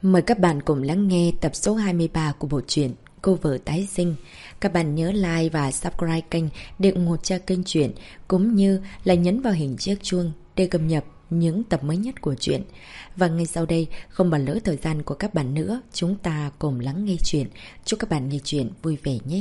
Mời các bạn cùng lắng nghe tập số 23 của bộ truyện Cô vợ tái sinh. Các bạn nhớ like và subscribe kênh để ủng hộ cho kênh truyện, cũng như là nhấn vào hình chiếc chuông để cập nhật những tập mới nhất của truyện. Và ngay sau đây, không bỏ lỡ thời gian của các bạn nữa, chúng ta cùng lắng nghe truyện. Chúc các bạn nghe truyện vui vẻ nhé.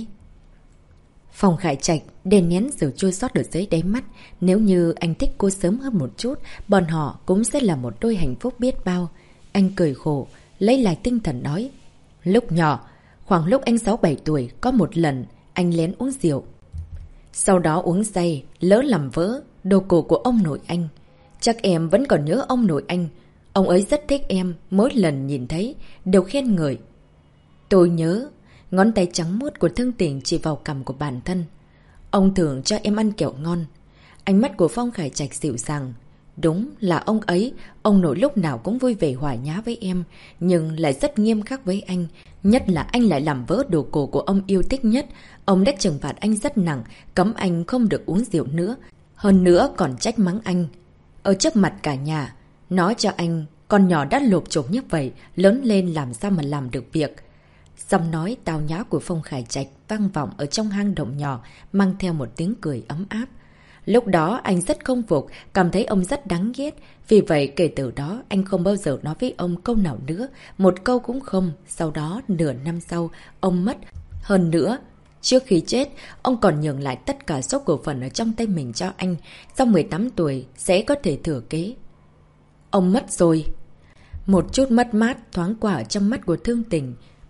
Phong Khải Trạch đè nén sự chua xót ở dưới đáy mắt. Nếu như anh thích cô sớm hơn một chút, bọn họ cũng sẽ là một đôi hạnh phúc biết bao. Anh cười khổ, lấy lại tinh thần nói. Lúc nhỏ, khoảng lúc anh 6-7 tuổi, có một lần anh lén uống rượu. Sau đó uống say, lỡ làm vỡ đồ cổ của ông nội anh. Chắc em vẫn còn nhớ ông nội anh. Ông ấy rất thích em, mỗi lần nhìn thấy đều khen ngợi. Tôi nhớ, ngón tay trắng muốt của Thương Tình chỉ vào cằm của bản thân. Ông thường cho em ăn kẹo ngon. Ánh mắt của Phong Khải Trạch dịu dàng. Đúng là ông ấy, ông nội lúc nào cũng vui vẻ hòa nhã với em, nhưng lại rất nghiêm khắc với anh. Nhất là anh lại làm vỡ đồ cổ của ông yêu thích nhất. Ông đã trừng phạt anh rất nặng, cấm anh không được uống rượu nữa. Hơn nữa còn trách mắng anh ở trước mặt cả nhà, nói cho anh con nhỏ đã lộp chộp như vậy, lớn lên làm sao mà làm được việc. Giọng nói tào nhã của Phong Khải Trạch vang vọng ở trong hang động nhỏ, mang theo một tiếng cười ấm áp. Lúc đó anh rất không phục, cảm thấy ông rất đáng ghét. Vì vậy kể từ đó anh không bao giờ nói với ông câu nào nữa, một câu cũng không. Sau đó nửa năm sau, ông mất. Hơn nữa, trước khi chết, ông còn nhường lại tất cả số cổ phần ở trong tay mình cho anh. Sau 18 tuổi sẽ có thể thừa kế. Ông mất rồi. Một chút mất mát thoáng qua ở trong mắt của Thương Tình.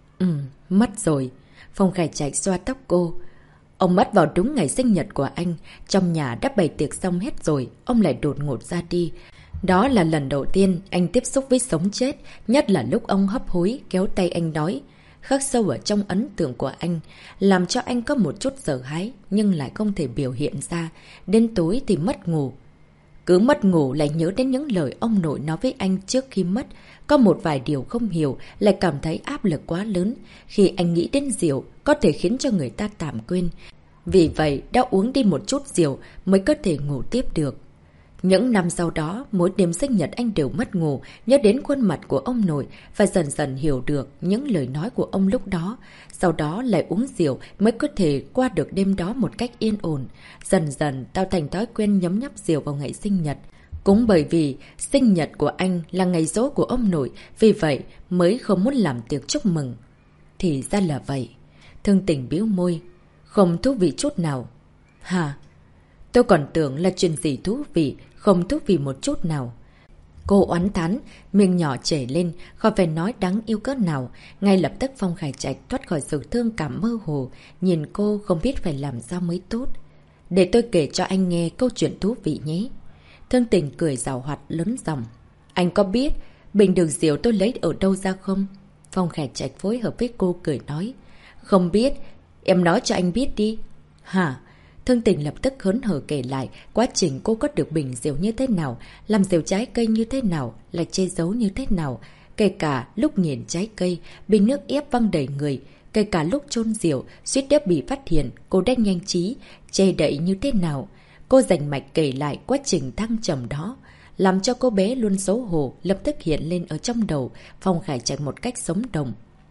Mất rồi. Phong Khải Trạch xoa tóc cô. Ông mất vào đúng ngày sinh nhật của anh. Trong nhà đã bày tiệc xong hết rồi, ông lại đột ngột ra đi. Đó là lần đầu tiên anh tiếp xúc với sống chết, nhất là lúc ông hấp hối kéo tay anh nói. Khắc sâu ở trong ấn tượng của anh, làm cho anh có một chút sợ hãi, nhưng lại không thể biểu hiện ra. Đến tối thì mất ngủ. Cứ mất ngủ lại nhớ đến những lời ông nội nói với anh trước khi mất. Có một vài điều không hiểu, lại cảm thấy áp lực quá lớn. Khi anh nghĩ đến rượu, có thể khiến cho người ta tạm quên. Vì vậy, đã uống đi một chút rượu mới có thể ngủ tiếp được. Những năm sau đó, mỗi đêm sinh nhật anh đều mất ngủ, nhớ đến khuôn mặt của ông nội và dần dần hiểu được những lời nói của ông lúc đó. Sau đó lại uống rượu mới có thể qua được đêm đó một cách yên ổn. Dần dần tạo thành thói quen nhấm nháp rượu vào ngày sinh nhật. Cũng bởi vì sinh nhật của anh là ngày giỗ của ông nội, vì vậy mới không muốn làm tiệc chúc mừng. Thì ra là vậy. Thương Tình bĩu môi. Không thú vị chút nào. Hả? Tôi còn tưởng là chuyện gì thú vị, không thú vị một chút nào. Cô oán thán, miệng nhỏ chảy lên, khỏi phải nói đáng yêu cỡ nào. Ngay lập tức Phong Khải Trạch thoát khỏi sự thương cảm mơ hồ, nhìn cô không biết phải làm sao mới tốt. Để tôi kể cho anh nghe câu chuyện thú vị nhé. Thương Tình cười giảo hoạt lớn giọng. Anh có biết bình đường rượu tôi lấy ở đâu ra không? Phong Khải Trạch phối hợp với cô cười nói. Không biết, em nói cho anh biết đi. Hả? Thương Tình lập tức hớn hở kể lại quá trình cô có được bình rượu như thế nào, làm rượu trái cây như thế nào, là che giấu như thế nào. Kể cả lúc nghiền trái cây, bình nước ép văng đầy người. Kể cả lúc chôn rượu, suýt đã bị phát hiện, cô đã nhanh trí, che đậy như thế nào. Cô rành mạch kể lại quá trình thăng trầm đó, làm cho cô bé luôn xấu hổ lập tức hiện lên ở trong đầu Phong Khải Trạch một cách sống động.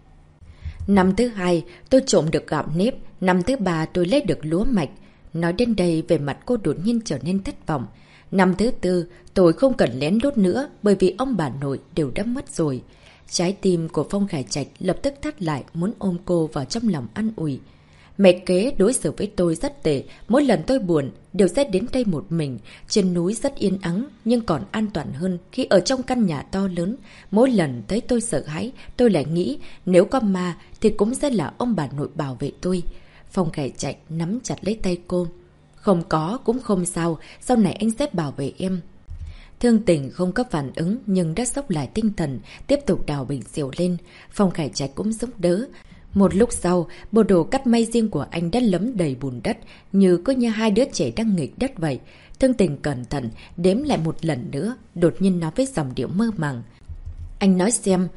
Năm thứ 2, tôi trộm được gạo nếp. Năm thứ 3, tôi lấy được lúa mạch. Nói đến đây, về mặt cô đột nhiên trở nên thất vọng. Năm thứ 4, tôi không cần lén lút nữa, bởi vì ông bà nội đều đã mất rồi. Trái tim của Phong Khải Trạch lập tức thắt lại, muốn ôm cô vào trong lòng an ủi. Mẹ kế đối xử với tôi rất tệ, mỗi lần tôi buồn đều sẽ đến đây một mình. Trên núi rất yên ắng, nhưng còn an toàn hơn khi ở trong căn nhà to lớn. Mỗi lần thấy tôi sợ hãi, tôi lại nghĩ nếu có ma thì cũng sẽ là ông bà nội bảo vệ tôi. Phong Khải Trạch nắm chặt lấy tay cô. Không có cũng không sao, sau này anh sẽ bảo vệ em. Thương Tình không có phản ứng nhưng đã sốc lại tinh thần, tiếp tục đào bình rượu lên. Phong Khải Trạch cũng giúp đỡ. Một lúc sau, bộ đồ cắt may riêng của anh đã lấm đầy bùn đất, như có như hai đứa trẻ đang nghịch đất vậy. Thương Tình cẩn thận, đếm lại một lần nữa, đột nhiên nói với giọng điệu mơ màng. Anh nói xem,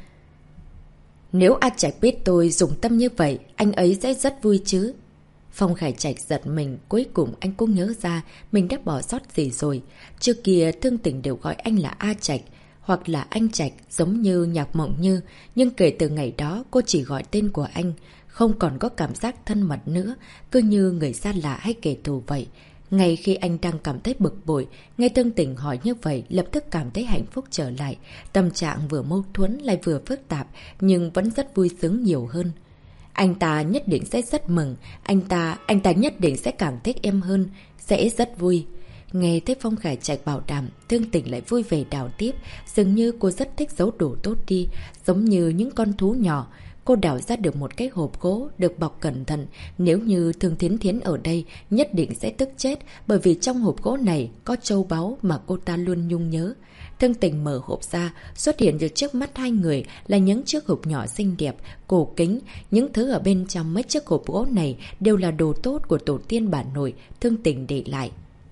nếu A Trạch biết tôi dùng tâm như vậy, anh ấy sẽ rất vui chứ. Phong Khải Trạch giật mình, cuối cùng anh cũng nhớ ra mình đã bỏ sót gì rồi. Trước kia Thương Tình đều gọi anh là A Trạch. hoặc là anh Trạch giống như Nhạc Mộng Như, nhưng kể từ ngày đó cô chỉ gọi tên của anh, không còn có cảm giác thân mật nữa, cứ như người xa lạ hay kẻ thù vậy. Ngay khi anh đang cảm thấy bực bội, nghe Thương Tình hỏi như vậy lập tức cảm thấy hạnh phúc trở lại. Tâm trạng vừa mâu thuẫn lại vừa phức tạp, nhưng vẫn rất vui sướng nhiều hơn. Anh ta nhất định sẽ rất mừng, anh ta nhất định sẽ càng thích em hơn, sẽ rất vui. Nghe thấy Phong Khải Trạch bảo đảm, Thương Tình lại vui vẻ đào tiếp, dường như cô rất thích giấu đồ tốt đi, giống như những con thú nhỏ. Cô đào ra được một cái hộp gỗ được bọc cẩn thận, nếu như Thương Thiến Thiến ở đây nhất định sẽ tức chết, bởi vì trong hộp gỗ này có châu báu mà cô ta luôn nhung nhớ. Thương Tình mở hộp ra, xuất hiện được trước mắt hai người là những chiếc hộp nhỏ xinh đẹp, cổ kính. Những thứ ở bên trong mấy chiếc hộp gỗ này đều là đồ tốt của tổ tiên bà nội Thương Tình để lại.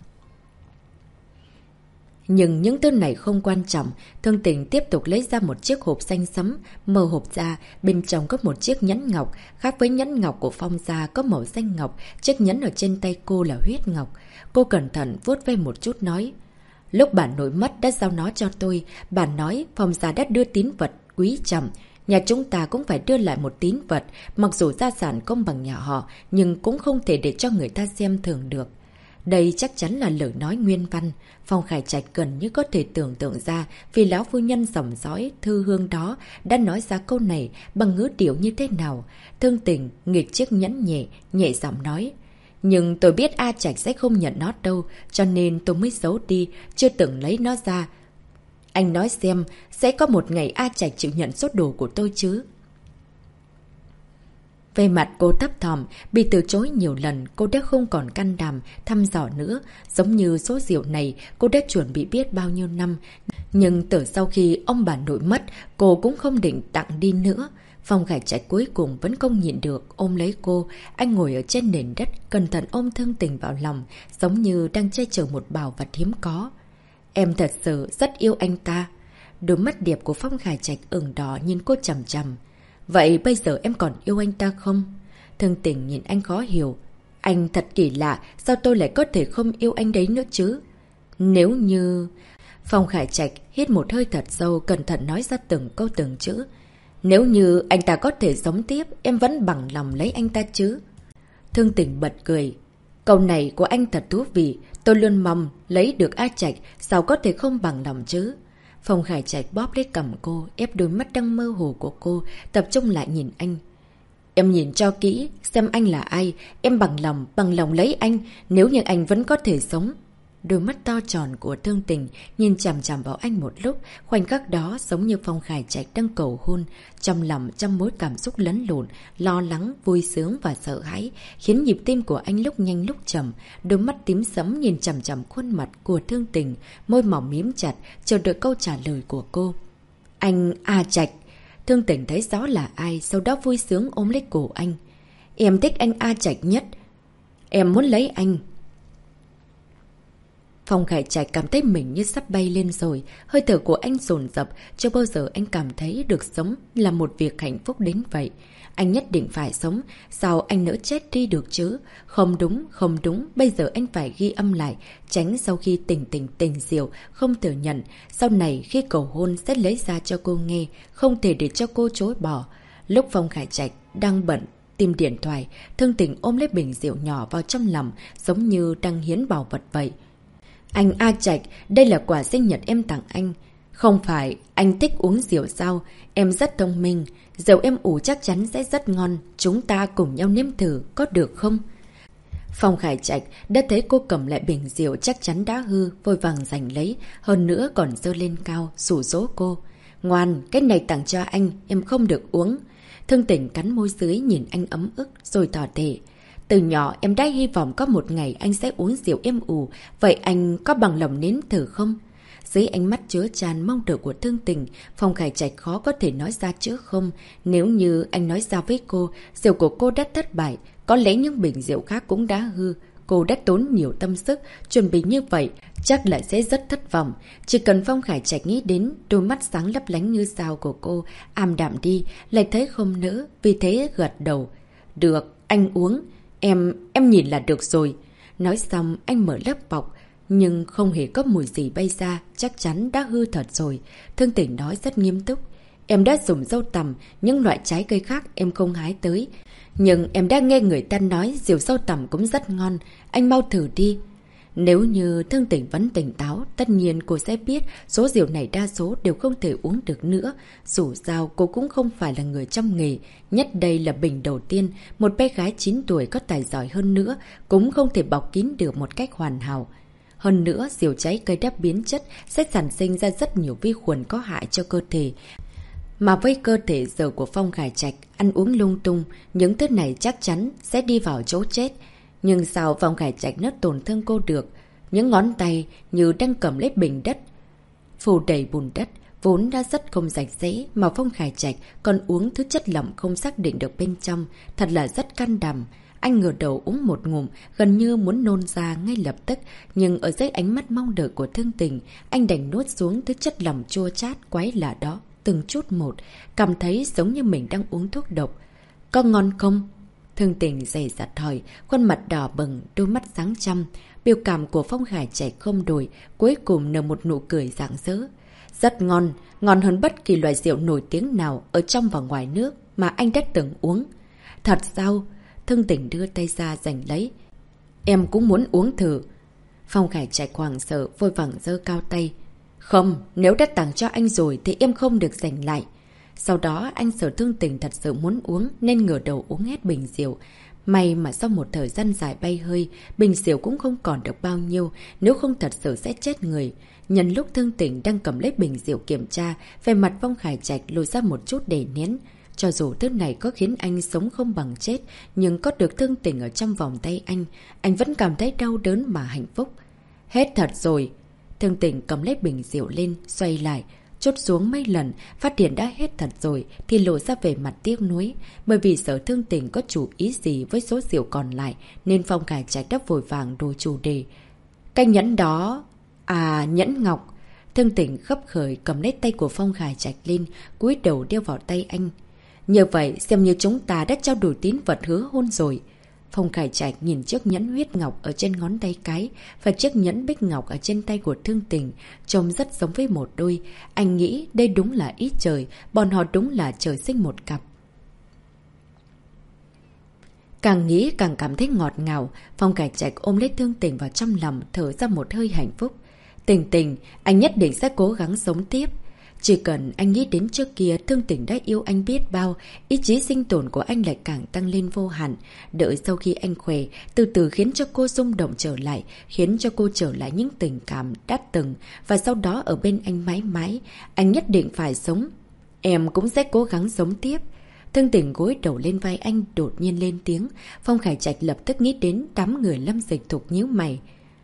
Nhưng những thứ này không quan trọng, Thương Tình tiếp tục lấy ra một chiếc hộp xanh sẫm, mở hộp ra, bên trong có một chiếc nhẫn ngọc, khác với nhẫn ngọc của Phong gia có màu xanh ngọc, chiếc nhẫn ở trên tay cô là huyết ngọc. Cô cẩn thận vuốt ve một chút nói, lúc bà nội mất đã giao nó cho tôi, bà nói Phong gia đã đưa tín vật quý trọng, nhà chúng ta cũng phải đưa lại một tín vật, mặc dù gia sản không bằng nhà họ, nhưng cũng không thể để cho người ta xem thường được. Đây chắc chắn là lời nói nguyên văn. Phong Khải Trạch gần như có thể tưởng tượng ra vì lão phu nhân dòng dõi thư hương đó đã nói ra câu này bằng ngữ điệu như thế nào. Thương Tình nghịch chiếc nhẫn nhẹ giọng nói. Nhưng tôi biết A Trạch sẽ không nhận nó đâu, cho nên tôi mới giấu đi, chưa từng lấy nó ra. Anh nói xem, sẽ có một ngày A Trạch chịu nhận số đồ của tôi chứ? Về mặt cô thấp thỏm, bị từ chối nhiều lần, cô đã không còn can đảm thăm dò nữa. Giống như số rượu này, cô đã chuẩn bị biết bao nhiêu năm. Nhưng từ sau khi ông bà nội mất, cô cũng không định tặng đi nữa. Phong Khải Trạch cuối cùng vẫn không nhịn được, ôm lấy cô. Anh ngồi ở trên nền đất, cẩn thận ôm Thương Tình vào lòng, giống như đang che chở một bảo vật hiếm có. Em thật sự rất yêu anh ta. Đôi mắt đẹp của Phong Khải Trạch ửng đỏ nhìn cô chằm chằm. Vậy bây giờ em còn yêu anh ta không? Thương Tình nhìn anh khó hiểu. Anh thật kỳ lạ, sao tôi lại có thể không yêu anh đấy nữa chứ? Nếu như... Phong Khải Trạch hít một hơi thật sâu, cẩn thận nói ra từng câu từng chữ. Nếu như anh ta có thể sống tiếp, em vẫn bằng lòng lấy anh ta chứ? Thương Tình bật cười. Câu này của anh thật thú vị, tôi luôn mong lấy được A Trạch, sao có thể không bằng lòng chứ? Phong Khải Trạch bóp lấy cằm cô, ép đôi mắt đang mơ hồ của cô, tập trung lại nhìn anh. Em nhìn cho kỹ, xem anh là ai, em bằng lòng lấy anh, nếu như anh vẫn có thể sống. Đôi mắt to tròn của Thương Tình nhìn chằm chằm vào anh một lúc, khoảnh khắc đó giống như Phong Khải Trạch đang cầu hôn, trong lòng trong mối cảm xúc lẫn lộn, lo lắng, vui sướng và sợ hãi, khiến nhịp tim của anh lúc nhanh lúc chậm. Đôi mắt tím sẫm nhìn chằm chằm khuôn mặt của Thương Tình, môi mỏng mím chặt, chờ đợi câu trả lời của cô. Anh A Trạch. Thương Tình thấy rõ là ai, sau đó vui sướng ôm lấy cổ anh. Em thích anh A Trạch nhất. Em muốn lấy anh. Phong Khải Trạch cảm thấy mình như sắp bay lên rồi, hơi thở của anh dồn dập, chưa bao giờ anh cảm thấy được sống là một việc hạnh phúc đến vậy. Anh nhất định phải sống, sao anh nỡ chết đi được chứ? Không đúng, bây giờ anh phải ghi âm lại, tránh sau khi tình diệu, không thừa nhận. Sau này khi cầu hôn sẽ lấy ra cho cô nghe, không thể để cho cô chối bỏ. Lúc Phong Khải Trạch đang bận tìm điện thoại, Thương Tình ôm lấy bình rượu nhỏ vào trong lòng, giống như đang hiến bảo vật vậy. Anh A Trạch, đây là quà sinh nhật em tặng anh. Không phải, anh thích uống rượu sao? Em rất thông minh. Rượu em ủ chắc chắn sẽ rất ngon. Chúng ta cùng nhau nếm thử, có được không? Phong Khải Trạch đã thấy cô cầm lại bình rượu chắc chắn đã hư, vội vàng giành lấy. Hơn nữa còn giơ lên cao, rủ dỗ cô. Ngoan, cái này tặng cho anh, em không được uống. Thương Tình cắn môi dưới nhìn anh ấm ức, rồi tỏ thể. Từ nhỏ em đã hy vọng có một ngày anh sẽ uống rượu êm ủ, vậy anh có bằng lòng nếm thử không? Dưới ánh mắt chứa tràn mong đợi của Thương Tình, Phong Khải Trạch khó có thể nói ra chữ không. Nếu như anh nói ra với cô, rượu của cô đã thất bại, có lẽ những bình rượu khác cũng đã hư. Cô đã tốn nhiều tâm sức, chuẩn bị như vậy, chắc là sẽ rất thất vọng. Chỉ cần Phong Khải Trạch nghĩ đến, đôi mắt sáng lấp lánh như sao của cô, ảm đạm đi, lại thấy không nỡ, vì thế gật đầu. Được, anh uống. Em nhìn là được rồi. Nói xong, anh mở lớp bọc. nhưng không hề có mùi gì bay ra, chắc chắn đã hư thật rồi. Thương Tình nói rất nghiêm túc. Em đã dùng dâu tằm, những loại trái cây khác em không hái tới. Nhưng em đã nghe người ta nói rượu dâu tằm cũng rất ngon, anh mau thử đi. Nếu như Thương Tình vẫn tỉnh táo, tất nhiên cô sẽ biết số rượu này đa số đều không thể uống được nữa. Dù sao cô cũng không phải là người trong nghề, nhất đây là bình đầu tiên, một bé gái 9 tuổi có tài giỏi hơn nữa, cũng không thể bọc kín được một cách hoàn hảo. Hơn nữa, rượu trái cây đã biến chất sẽ sản sinh ra rất nhiều vi khuẩn có hại cho cơ thể. Mà với cơ thể giờ của Phong Khải Trạch, ăn uống lung tung, những thứ này chắc chắn sẽ đi vào chỗ chết. Nhưng sao Phong Khải Trạch nó tổn thương cô được? Những ngón tay như đang cầm lấy bình đất, phủ đầy bùn đất, vốn đã rất không sạch sẽ, mà Phong Khải Trạch còn uống thứ chất lỏng không xác định được bên trong, thật là rất can đảm. Anh ngửa đầu uống một ngụm, gần như muốn nôn ra ngay lập tức, nhưng ở dưới ánh mắt mong đợi của Thương Tình, anh đành nuốt xuống thứ chất lỏng chua chát quái lạ đó, từng chút một, cảm thấy giống như mình đang uống thuốc độc. Có ngon không? Thương Tình dày dặt hỏi, khuôn mặt đỏ bừng, đôi mắt sáng chăm. Biểu cảm của Phong Khải Trạch không đổi, cuối cùng nở một nụ cười rạng rỡ. Rất ngon, ngon hơn bất kỳ loại rượu nổi tiếng nào ở trong và ngoài nước mà anh đã từng uống. Thật sao? Thương Tình đưa tay ra giành lấy. Em cũng muốn uống thử. Phong Khải Trạch hoảng sợ, vội vàng giơ cao tay. Không, nếu đã tặng cho anh rồi thì em không được giành lại. Sau đó anh sợ Thương Tình thật sự muốn uống nên ngửa đầu uống hết bình rượu. May mà sau một thời gian dài bay hơi, bình rượu cũng không còn được bao nhiêu, nếu không thật sự sẽ chết người. Nhân lúc Thương Tình đang cầm lấy bình rượu kiểm tra, về mặt Phong Khải Trạch lùi ra một chút để nén. Cho dù thứ này có khiến anh sống không bằng chết, nhưng có được Thương Tình ở trong vòng tay anh vẫn cảm thấy đau đớn mà hạnh phúc. Hết thật rồi. Thương Tình cầm lấy bình rượu lên, xoay lại, chốt xuống mấy lần, phát hiện đã hết thật rồi thì lộ ra về mặt tiếc nuối. Bởi vì sợ Thương Tình có chủ ý gì với số rượu còn lại nên Phong Khải Trạch đã vội vàng đổi chủ đề. Cái nhẫn đó... À, nhẫn ngọc. Thương Tình khấp khởi cầm lấy tay của Phong Khải Trạch lên, cúi đầu đeo vào tay anh. Như vậy xem như chúng ta đã trao đổi tín vật hứa hôn rồi. Phong Khải Trạch nhìn chiếc nhẫn huyết ngọc ở trên ngón tay cái và chiếc nhẫn bích ngọc ở trên tay của Thương Tình, trông rất giống với một đôi. Anh nghĩ đây đúng là ý trời, bọn họ đúng là trời sinh một cặp. Càng nghĩ càng cảm thấy ngọt ngào, Phong Khải Trạch ôm lấy Thương Tình vào trong lòng, thở ra một hơi hạnh phúc. Tình Tình, anh nhất định sẽ cố gắng sống tiếp. Chỉ cần anh nghĩ đến trước kia Thương Tình đã yêu anh biết bao, ý chí sinh tồn của anh lại càng tăng lên vô hạn. Đợi sau khi anh khỏe, từ từ khiến cho cô rung động trở lại, khiến cho cô trở lại những tình cảm đã từng, và sau đó ở bên anh mãi mãi. Anh nhất định phải sống. Em cũng sẽ cố gắng sống tiếp. Thương Tình gối đầu lên vai anh, đột nhiên lên tiếng. Phong Khải Trạch lập tức nghĩ đến đám người Lâm Dịch Thục nhíu mày.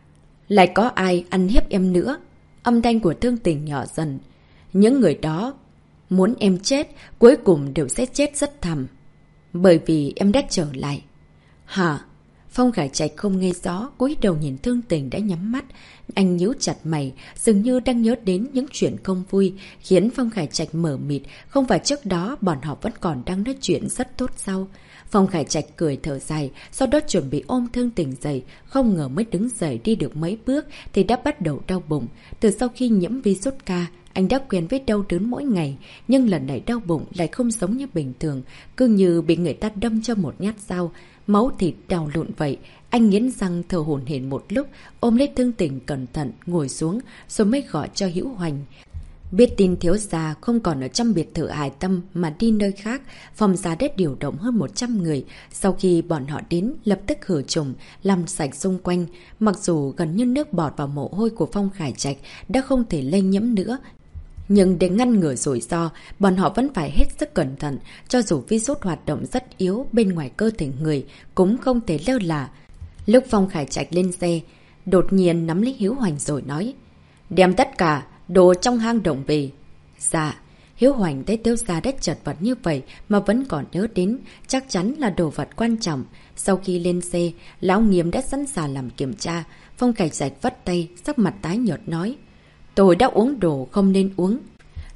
Lại có ai ăn hiếp em nữa? Âm thanh của Thương Tình nhỏ dần. Những người đó muốn em chết, cuối cùng đều sẽ chết rất thầm. Bởi vì em đã trở lại. Hả? Phong Khải Trạch không nghe rõ, cúi đầu nhìn Thương Tình đã nhắm mắt. Anh nhíu chặt mày, dường như đang nhớ đến những chuyện không vui, khiến Phong Khải Trạch mờ mịt. Không phải trước đó bọn họ vẫn còn đang nói chuyện rất tốt sao? Phong Khải Trạch cười thở dài, sau đó chuẩn bị ôm Thương Tình dậy. Không ngờ mới đứng dậy đi được mấy bước thì đã bắt đầu đau bụng. Từ sau khi nhiễm virus K, anh đã quen với đau đớn mỗi ngày, nhưng lần này đau bụng lại không giống như bình thường, cứ như bị người ta đâm cho một nhát dao, máu thịt đào lộn vậy. Anh nghiến răng thở hổn hển một lúc, ôm lấy Thương Tình cẩn thận ngồi xuống, rồi mới gọi cho Hữu Hoành. Biết tin thiếu gia không còn ở trong biệt thự Hải Tâm mà đi nơi khác, phòng gia đã điều động hơn 100 người. Sau khi bọn họ đến, lập tức khử trùng, làm sạch xung quanh. Mặc dù gần như nước bọt và mồ hôi của Phong Khải Trạch đã không thể lây nhiễm nữa, nhưng để ngăn ngừa rủi ro, bọn họ vẫn phải hết sức cẩn thận. Cho dù virus hoạt động rất yếu bên ngoài cơ thể người, cũng không thể lơ là. Lúc Phong Khải Trạch lên xe, đột nhiên nắm lấy Hữu Hoành rồi nói: đem tất cả đồ trong hang động về. Dạ. Hữu Hoành thấy thiếu gia đã chật vật như vậy mà vẫn còn nhớ đến, chắc chắn là đồ vật quan trọng. Sau khi lên xe, lão Nghiêm đã sẵn sàng làm kiểm tra. Phong Khải Trạch vắt tay, sắc mặt tái nhợt nói: tôi đã uống đồ không nên uống.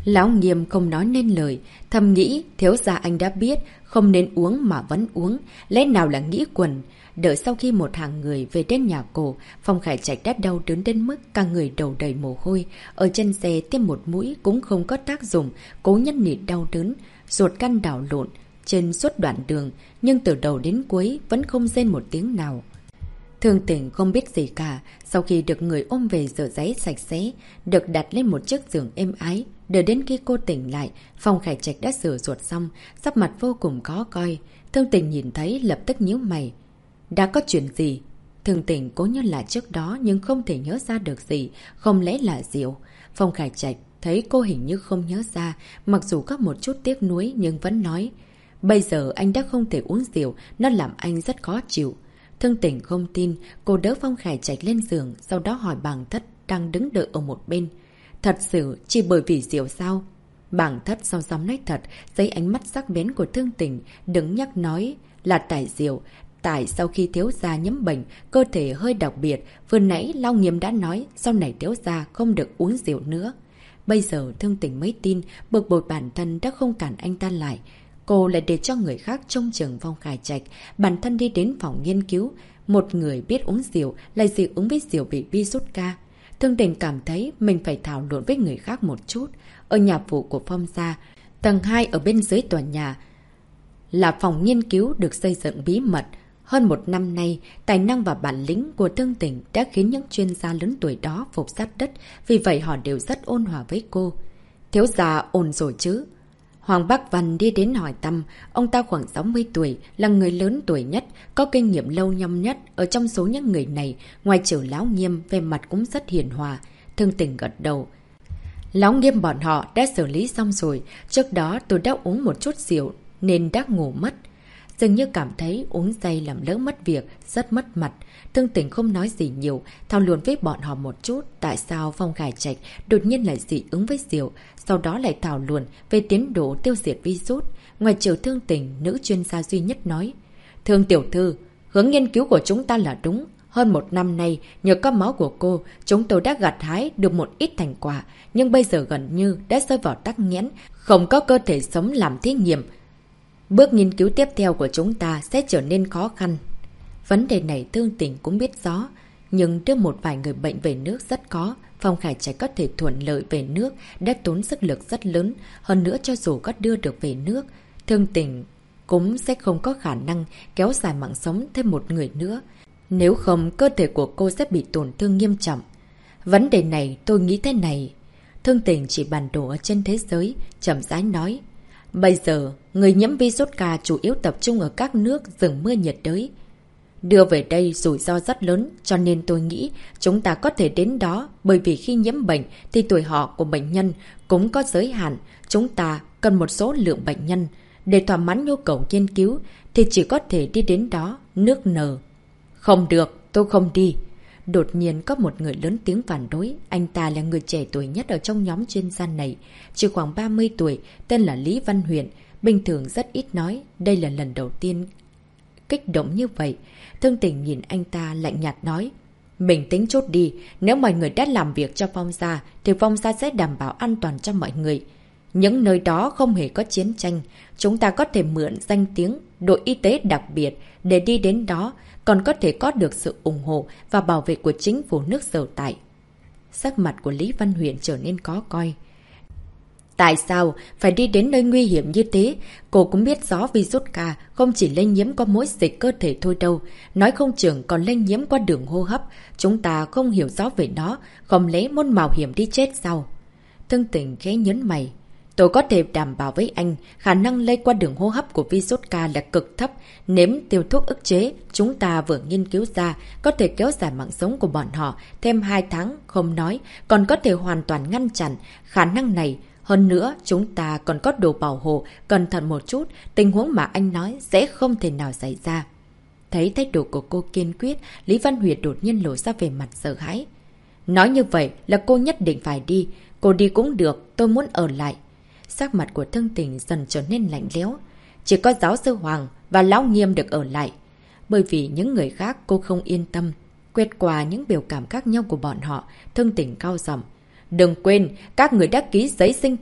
Lão Nghiêm không nói nên lời, thầm nghĩ thiếu gia anh đã biết, không nên uống mà vẫn uống, lẽ nào là nghĩ quần. Đợi sau khi một hàng người về đến nhà cổ, Phong Khải Trạch đã đau đớn đến mức cả người đầu đầy mồ hôi, ở trên xe tiêm một mũi cũng không có tác dụng, cố nhẫn nhịn đau đớn, ruột gan đảo lộn trên suốt đoạn đường, nhưng từ đầu đến cuối vẫn không rên một tiếng nào. Thương Tình không biết gì cả, sau khi được người ôm về rửa giấy sạch sẽ, được đặt lên một chiếc giường êm ái, đợi đến khi cô tỉnh lại, Phong Khải Trạch đã rửa ruột xong, sắc mặt vô cùng khó coi. Thương Tình nhìn thấy lập tức nhíu mày. Đã có chuyện gì? Thương Tình cố nhớ lại trước đó nhưng không thể nhớ ra được gì, không lẽ là rượu? Phong Khải Trạch thấy cô hình như không nhớ ra, mặc dù có một chút tiếc nuối nhưng vẫn nói. Bây giờ anh đã không thể uống rượu, nó làm anh rất khó chịu. Thương Tình không tin, cô đỡ Phong Khải Trạch lên giường, sau đó hỏi Bàng Thất đang đứng đợi ở một bên. Thật sự chỉ bởi vì rượu sao? Bàng Thất song song nói thật, dưới ánh mắt sắc bén của Thương Tình, đứng nhắc nói là tại rượu. Tại sau khi thiếu gia nhiễm bệnh, cơ thể hơi đặc biệt, vừa nãy Lão Nghiêm đã nói sau này thiếu gia không được uống rượu nữa. Bây giờ Thương Tình mới tin, bực bội bản thân đã không cản anh ta lại. Cô lại để cho người khác trông chừng Phong Khải Trạch, bản thân đi đến phòng nghiên cứu. Một người biết uống rượu lại dị ứng với rượu bị virus ca. Thương Tình cảm thấy mình phải thảo luận với người khác một chút. Ở nhà phụ của Phong gia, tầng 2 ở bên dưới tòa nhà, là phòng nghiên cứu được xây dựng bí mật. Hơn một năm nay, tài năng và bản lĩnh của Thương Tình đã khiến những chuyên gia lớn tuổi đó phục sát đất, vì vậy họ đều rất ôn hòa với cô. Thiếu gia ổn rồi chứ? Hoàng Bắc Văn đi đến hỏi thăm, ông ta khoảng 60 tuổi, là người lớn tuổi nhất, có kinh nghiệm lâu năm nhất. Ở trong số những người này, ngoài trừ Lão Nghiêm, về mặt cũng rất hiền hòa. Thương Tình gật đầu. Lão Nghiêm bọn họ đã xử lý xong rồi, trước đó tôi đã uống một chút rượu nên đã ngủ mất. Dường như cảm thấy uống say làm lỡ mất việc, rất mất mặt. Thương Tình không nói gì nhiều, thảo luận với bọn họ một chút tại sao Phong Khải Trạch đột nhiên lại dị ứng với rượu, sau đó lại thảo luận về tiến độ tiêu diệt virus. Ngoài trừ Thương Tình, nữ chuyên gia duy nhất nói: Thương tiểu thư, hướng nghiên cứu của chúng ta là đúng. Hơn một năm nay, nhờ có máu của cô, chúng tôi đã gặt hái được một ít thành quả, nhưng bây giờ gần như đã rơi vào tắc nghẽn, không có cơ thể sống làm thí nghiệm. Bước nghiên cứu tiếp theo của chúng ta sẽ trở nên khó khăn. Vấn đề này Thương Tình cũng biết rõ, nhưng đưa một vài người bệnh về nước rất khó. Phong Khải Trạch có thể thuận lợi về nước đã tốn sức lực rất lớn. Hơn nữa cho dù có đưa được về nước, Thương Tình cũng sẽ không có khả năng kéo dài mạng sống thêm một người nữa. Nếu không, cơ thể của cô sẽ bị tổn thương nghiêm trọng. Vấn đề này tôi nghĩ thế này. Thương Tình chỉ bản đồ ở trên thế giới, chậm rãi nói. Bây giờ, người nhiễm virus ca chủ yếu tập trung ở các nước rừng mưa nhiệt đới. Đưa về đây rủi ro rất lớn, cho nên tôi nghĩ chúng ta có thể đến đó, bởi vì khi nhiễm bệnh thì tuổi họ của bệnh nhân cũng có giới hạn. Chúng ta cần một số lượng bệnh nhân. Để thỏa mãn nhu cầu nghiên cứu thì chỉ có thể đi đến đó, nước nở. Không được, tôi không đi. Đột nhiên có một người lớn tiếng phản đối. Anh ta là người trẻ tuổi nhất ở trong nhóm chuyên gia này, chỉ khoảng 30 tuổi, tên là Lý Văn Huyền. Bình thường rất ít nói, đây là lần đầu tiên kích động như vậy. Thương Tình nhìn anh ta lạnh nhạt nói. Bình tĩnh chút đi, nếu mọi người đã làm việc cho Phong gia thì Phong gia sẽ đảm bảo an toàn cho mọi người. Những nơi đó không hề có chiến tranh, chúng ta có thể mượn danh tiếng đội y tế đặc biệt để đi đến đó, còn có thể có được sự ủng hộ và bảo vệ của chính phủ nước sở tại. Sắc mặt của Lý Văn Huyền trở nên khó coi. Tại sao phải đi đến nơi nguy hiểm như thế? Cô cũng biết rõ virus ca không chỉ lây nhiễm qua mỗi dịch cơ thể thôi đâu. Nói không chừng còn lây nhiễm qua đường hô hấp. Chúng ta không hiểu rõ về nó, không lẽ muốn mạo hiểm đi chết sao? Thương Tình khẽ nhấn mày. Tôi có thể đảm bảo với anh, khả năng lây qua đường hô hấp của virus ca là cực thấp. Nếu tiêu thuốc ức chế, chúng ta vừa nghiên cứu ra, có thể kéo dài mạng sống của bọn họ thêm 2 tháng, không nói, còn có thể hoàn toàn ngăn chặn khả năng này. Hơn nữa, chúng ta còn có đồ bảo hộ, cẩn thận một chút, tình huống mà anh nói sẽ không thể nào xảy ra. Thấy thái độ của cô kiên quyết, Lý Văn Huyền đột nhiên lộ ra về mặt sợ hãi. Nói như vậy là cô nhất định phải đi, cô đi cũng được, tôi muốn ở lại. Sắc mặt của Thương Tình dần trở nên lạnh lẽo. Chỉ có giáo sư Hoàng và Lão Nghiêm được ở lại. Bởi vì những người khác cô không yên tâm. Quét qua những biểu cảm khác nhau của bọn họ, Thương Tình cao giọng. Đừng quên, các người đã ký giấy sinh tử,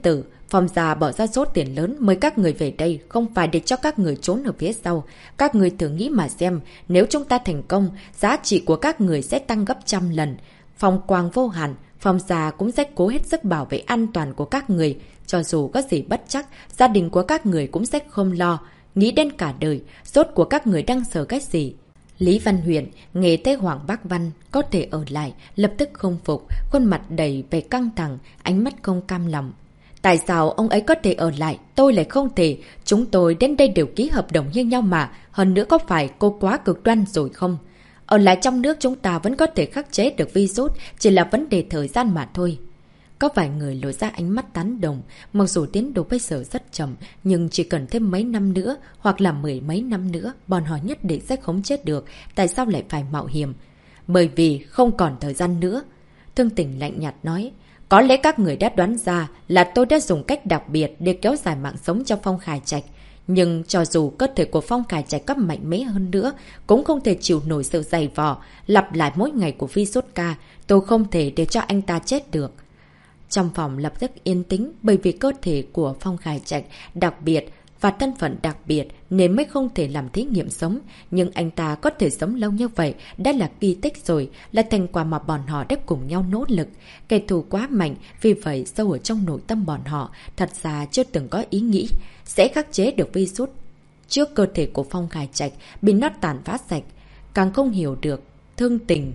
Phong gia bỏ ra số tiền lớn mời các người về đây không phải để cho các người trốn ở phía sau. Các người thử nghĩ mà xem, nếu chúng ta thành công, giá trị của các người sẽ tăng gấp trăm lần. Phong quang vô hạn, Phong gia cũng sẽ cố hết sức bảo vệ an toàn của các người. Cho dù có gì bất chắc, gia đình của các người cũng sẽ không lo. Nghĩ đến cả đời, rốt của các người đang sợ cái gì? Lý Văn Huyền nghe thấy Hoàng Bác Văn có thể ở lại, lập tức không phục, khuôn mặt đầy vẻ căng thẳng, ánh mắt không cam lòng. Tại sao ông ấy có thể ở lại, tôi lại không thể? Chúng tôi đến đây đều ký hợp đồng như nhau mà, hơn nữa có phải cô quá cực đoan rồi không? Ở lại trong nước chúng ta vẫn có thể khắc chế được virus, chỉ là vấn đề thời gian mà thôi. Có vài người lộ ra ánh mắt tán đồng, mặc dù tiến độ bây giờ rất chậm, nhưng chỉ cần thêm mấy năm nữa, hoặc là mười mấy năm nữa, bọn họ nhất định sẽ không chết được, tại sao lại phải mạo hiểm? Bởi vì không còn thời gian nữa. Thương Tình lạnh nhạt nói, có lẽ các người đã đoán ra là tôi đã dùng cách đặc biệt để kéo dài mạng sống cho Phong Khải Trạch. Nhưng cho dù cơ thể của Phong Khải Trạch cấp mạnh mẽ hơn nữa, cũng không thể chịu nổi sự dày vò, lặp lại mỗi ngày của virus ca, tôi không thể để cho anh ta chết được. Trong phòng lập tức yên tĩnh bởi vì cơ thể của Phong Khải Trạch đặc biệt và thân phận đặc biệt nên mới không thể làm thí nghiệm sống. Nhưng anh ta có thể sống lâu như vậy đã là kỳ tích rồi, là thành quả mà bọn họ đã cùng nhau nỗ lực. Kẻ thù quá mạnh, vì vậy sâu ở trong nội tâm bọn họ thật ra chưa từng có ý nghĩ sẽ khắc chế được virus. Trước cơ thể của Phong Khải Trạch bị nó tàn phá sạch, càng không hiểu được Thương Tình.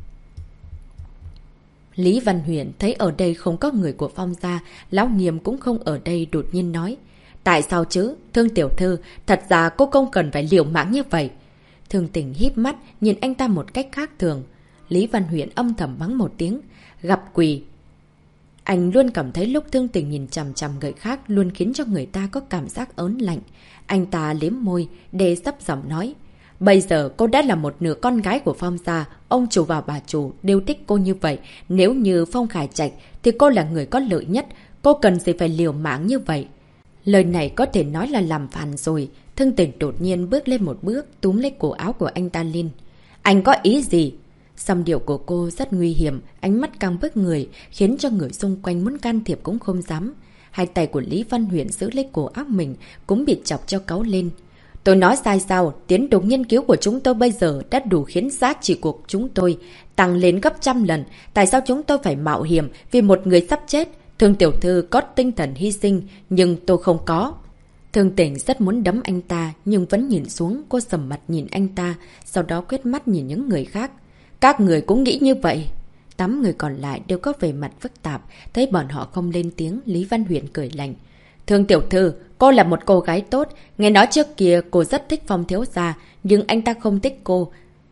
Lý Văn Huyền thấy ở đây không có người của Phong gia, Lão Nghiêm cũng không ở đây, đột nhiên nói. Tại sao chứ? Thương tiểu thư, thật ra cô không cần phải liều mạng như vậy. Thương Tình híp mắt, nhìn anh ta một cách khác thường. Lý Văn Huyền âm thầm mắng một tiếng. Gặp quỷ. Anh luôn cảm thấy lúc Thương Tình nhìn chằm chằm người khác luôn khiến cho người ta có cảm giác ớn lạnh. Anh ta liếm môi, để sắp giọng nói. Bây giờ cô đã là một nửa con gái của Phong gia, ông chủ và bà chủ đều thích cô như vậy. Nếu như Phong Khải Trạch thì cô là người có lợi nhất, cô cần gì phải liều mạng như vậy? Lời này có thể nói là làm phản rồi. Thương Tình đột nhiên bước lên một bước, túm lấy cổ áo của anh ta lên. Anh có ý gì? Song điệu của cô rất nguy hiểm, ánh mắt căng bức người, khiến cho người xung quanh muốn can thiệp cũng không dám. Hai tay của Lý Văn Huyền giữ lấy cổ áo mình cũng bị chọc cho cáu lên. Tôi nói sai sao? Tiến độ nghiên cứu của chúng tôi bây giờ đã đủ khiến giá trị của chúng tôi tăng lên gấp trăm lần. Tại sao chúng tôi phải mạo hiểm vì một người sắp chết? Thương tiểu thư có tinh thần hy sinh, nhưng tôi không có. Thương Tình rất muốn đấm anh ta, nhưng vẫn nhìn xuống, cô sầm mặt nhìn anh ta, sau đó quét mắt nhìn những người khác. Các người cũng nghĩ như vậy. 8 người còn lại đều có vẻ mặt phức tạp, thấy bọn họ không lên tiếng, Lý Văn Huyền cười lạnh. Thương tiểu thư, cô là một cô gái tốt, nghe nói trước kia cô rất thích Phong thiếu gia, nhưng anh ta không thích cô.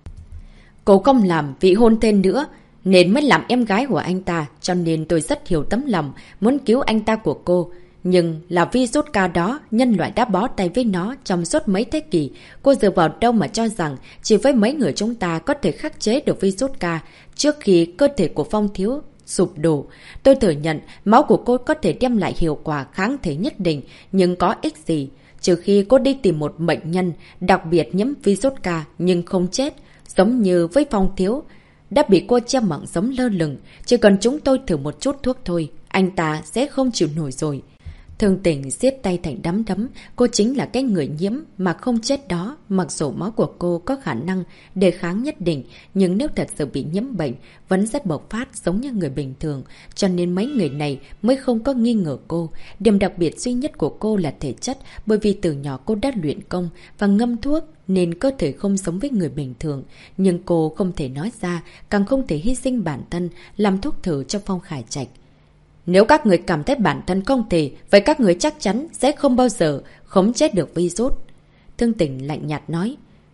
Cô không làm vị hôn thê nữa, nên mới làm em gái của anh ta, cho nên tôi rất hiểu tấm lòng, muốn cứu anh ta của cô. Nhưng là virus ca đó, nhân loại đã bó tay với nó trong suốt mấy thế kỷ. Cô dựa vào đâu mà cho rằng chỉ với mấy người chúng ta có thể khắc chế được virus ca trước khi cơ thể của Phong thiếu sụp đổ. Tôi thừa nhận máu của cô có thể đem lại hiệu quả kháng thể nhất định, nhưng có ích gì? Trừ khi cô đi tìm một bệnh nhân đặc biệt nhiễm virus ca nhưng không chết, giống như với Phong thiếu đã bị cô che mạng sống lơ lửng. Chỉ cần chúng tôi thử một chút thuốc thôi, anh ta sẽ không chịu nổi rồi. Thương Tình siết tay thành đấm đấm, cô chính là cái người nhiễm mà không chết đó. Mặc dù máu của cô có khả năng đề kháng nhất định, nhưng nếu thật sự bị nhiễm bệnh, vẫn rất bộc phát giống như người bình thường. Cho nên mấy người này mới không có nghi ngờ cô. Điểm đặc biệt duy nhất của cô là thể chất, bởi vì từ nhỏ cô đã luyện công và ngâm thuốc, nên cơ thể không giống với người bình thường. Nhưng cô không thể nói ra, càng không thể hy sinh bản thân làm thuốc thử cho Phong Khải Trạch. Nếu các người cảm thấy bản thân không thể, vậy các người chắc chắn sẽ không bao giờ khống chế được virus. Thương Tình lạnh nhạt nói.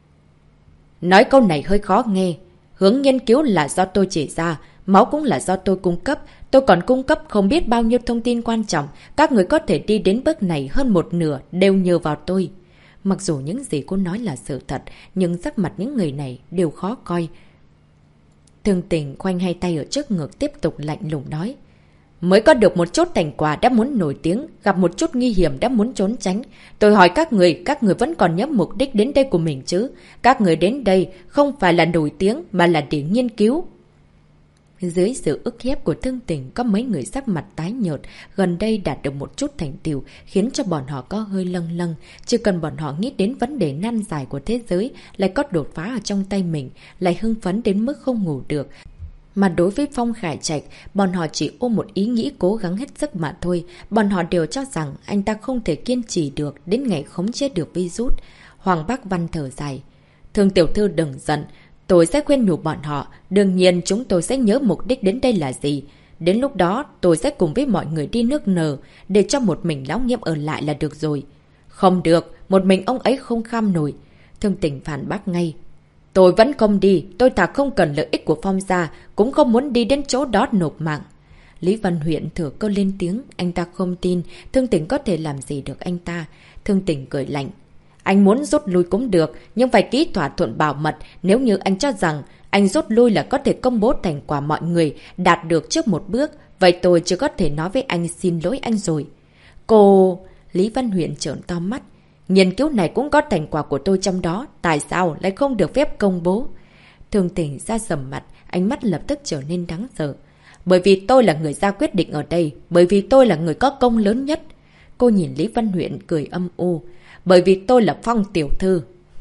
Nói câu này hơi khó nghe. Hướng nghiên cứu là do tôi chỉ ra, máu cũng là do tôi cung cấp. Tôi còn cung cấp không biết bao nhiêu thông tin quan trọng. Các người có thể đi đến bước này hơn một nửa đều nhờ vào tôi. Mặc dù những gì cô nói là sự thật, nhưng sắc mặt những người này đều khó coi. Thương Tình khoanh hai tay ở trước ngực tiếp tục lạnh lùng nói. Mới có được một chút thành quả đã muốn nổi tiếng, gặp một chút nguy hiểm đã muốn trốn tránh. Tôi hỏi các người vẫn còn nhớ mục đích đến đây của mình chứ? Các người đến đây không phải là nổi tiếng mà là để nghiên cứu. Dưới sự ức hiếp của Thương Tình, có mấy người sắc mặt tái nhợt, gần đây đạt được một chút thành tựu, khiến cho bọn họ có hơi lâng lâng. Chỉ cần bọn họ nghĩ đến vấn đề nan giải của thế giới, lại có đột phá ở trong tay mình, lại hưng phấn đến mức không ngủ được. Mà đối với Phong Khải Trạch, bọn họ chỉ ôm một ý nghĩ cố gắng hết sức mà thôi. Bọn họ đều cho rằng anh ta không thể kiên trì được đến ngày khống chế được virus. Hoàng Bác Văn thở dài. Thương tiểu thư đừng giận. Tôi sẽ khuyên nhủ bọn họ. Đương nhiên chúng tôi sẽ nhớ mục đích đến đây là gì. Đến lúc đó tôi sẽ cùng với mọi người đi nước nở. Để cho một mình Lão Nghiêm ở lại là được rồi. Không được. Một mình ông ấy không kham nổi. Thương Tình phản bác ngay. Tôi vẫn không đi. Tôi thà không cần lợi ích của Phong gia. Cũng không muốn đi đến chỗ đó nộp mạng. Lý Văn Huyện thừa cơ lên tiếng. Anh ta không tin Thương Tình có thể làm gì được anh ta. Thương Tình cười lạnh. Anh muốn rút lui cũng được, nhưng phải ký thỏa thuận bảo mật. Nếu như anh cho rằng anh rút lui là có thể công bố thành quả mọi người đạt được trước một bước, vậy tôi chưa có thể nói với anh xin lỗi anh rồi. Cô... Lý Văn Huyện trợn to mắt. Nghiên cứu này cũng có thành quả của tôi trong đó, tại sao lại không được phép công bố? Thương Tình ra sầm mặt, ánh mắt lập tức trở nên đáng sợ. Bởi vì tôi là người ra quyết định ở đây, bởi vì tôi là người có công lớn nhất. Cô nhìn Lý Văn Huyện cười âm u. Bởi vì tôi là Phong tiểu thư.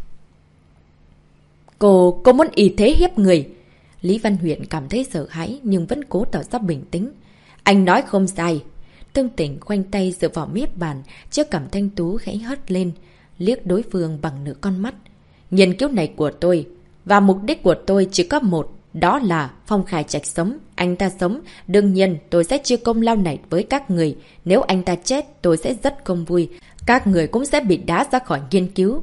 Cô muốn ý thế hiếp người. Lý Văn Huyện cảm thấy sợ hãi nhưng vẫn cố tỏ ra bình tĩnh. Anh nói không sai. Thương Tình khoanh tay dựa vào miết bàn, chiếc cằm thanh tú khẽ hất lên, liếc đối phương bằng nửa con mắt. Nghiên cứu này của tôi, và mục đích của tôi chỉ có một, đó là Phong Khải Trạch sống, anh ta sống. Đương nhiên tôi sẽ chia công lao này với các người. Nếu anh ta chết tôi sẽ rất không vui. Các người cũng sẽ bị đá ra khỏi nghiên cứu.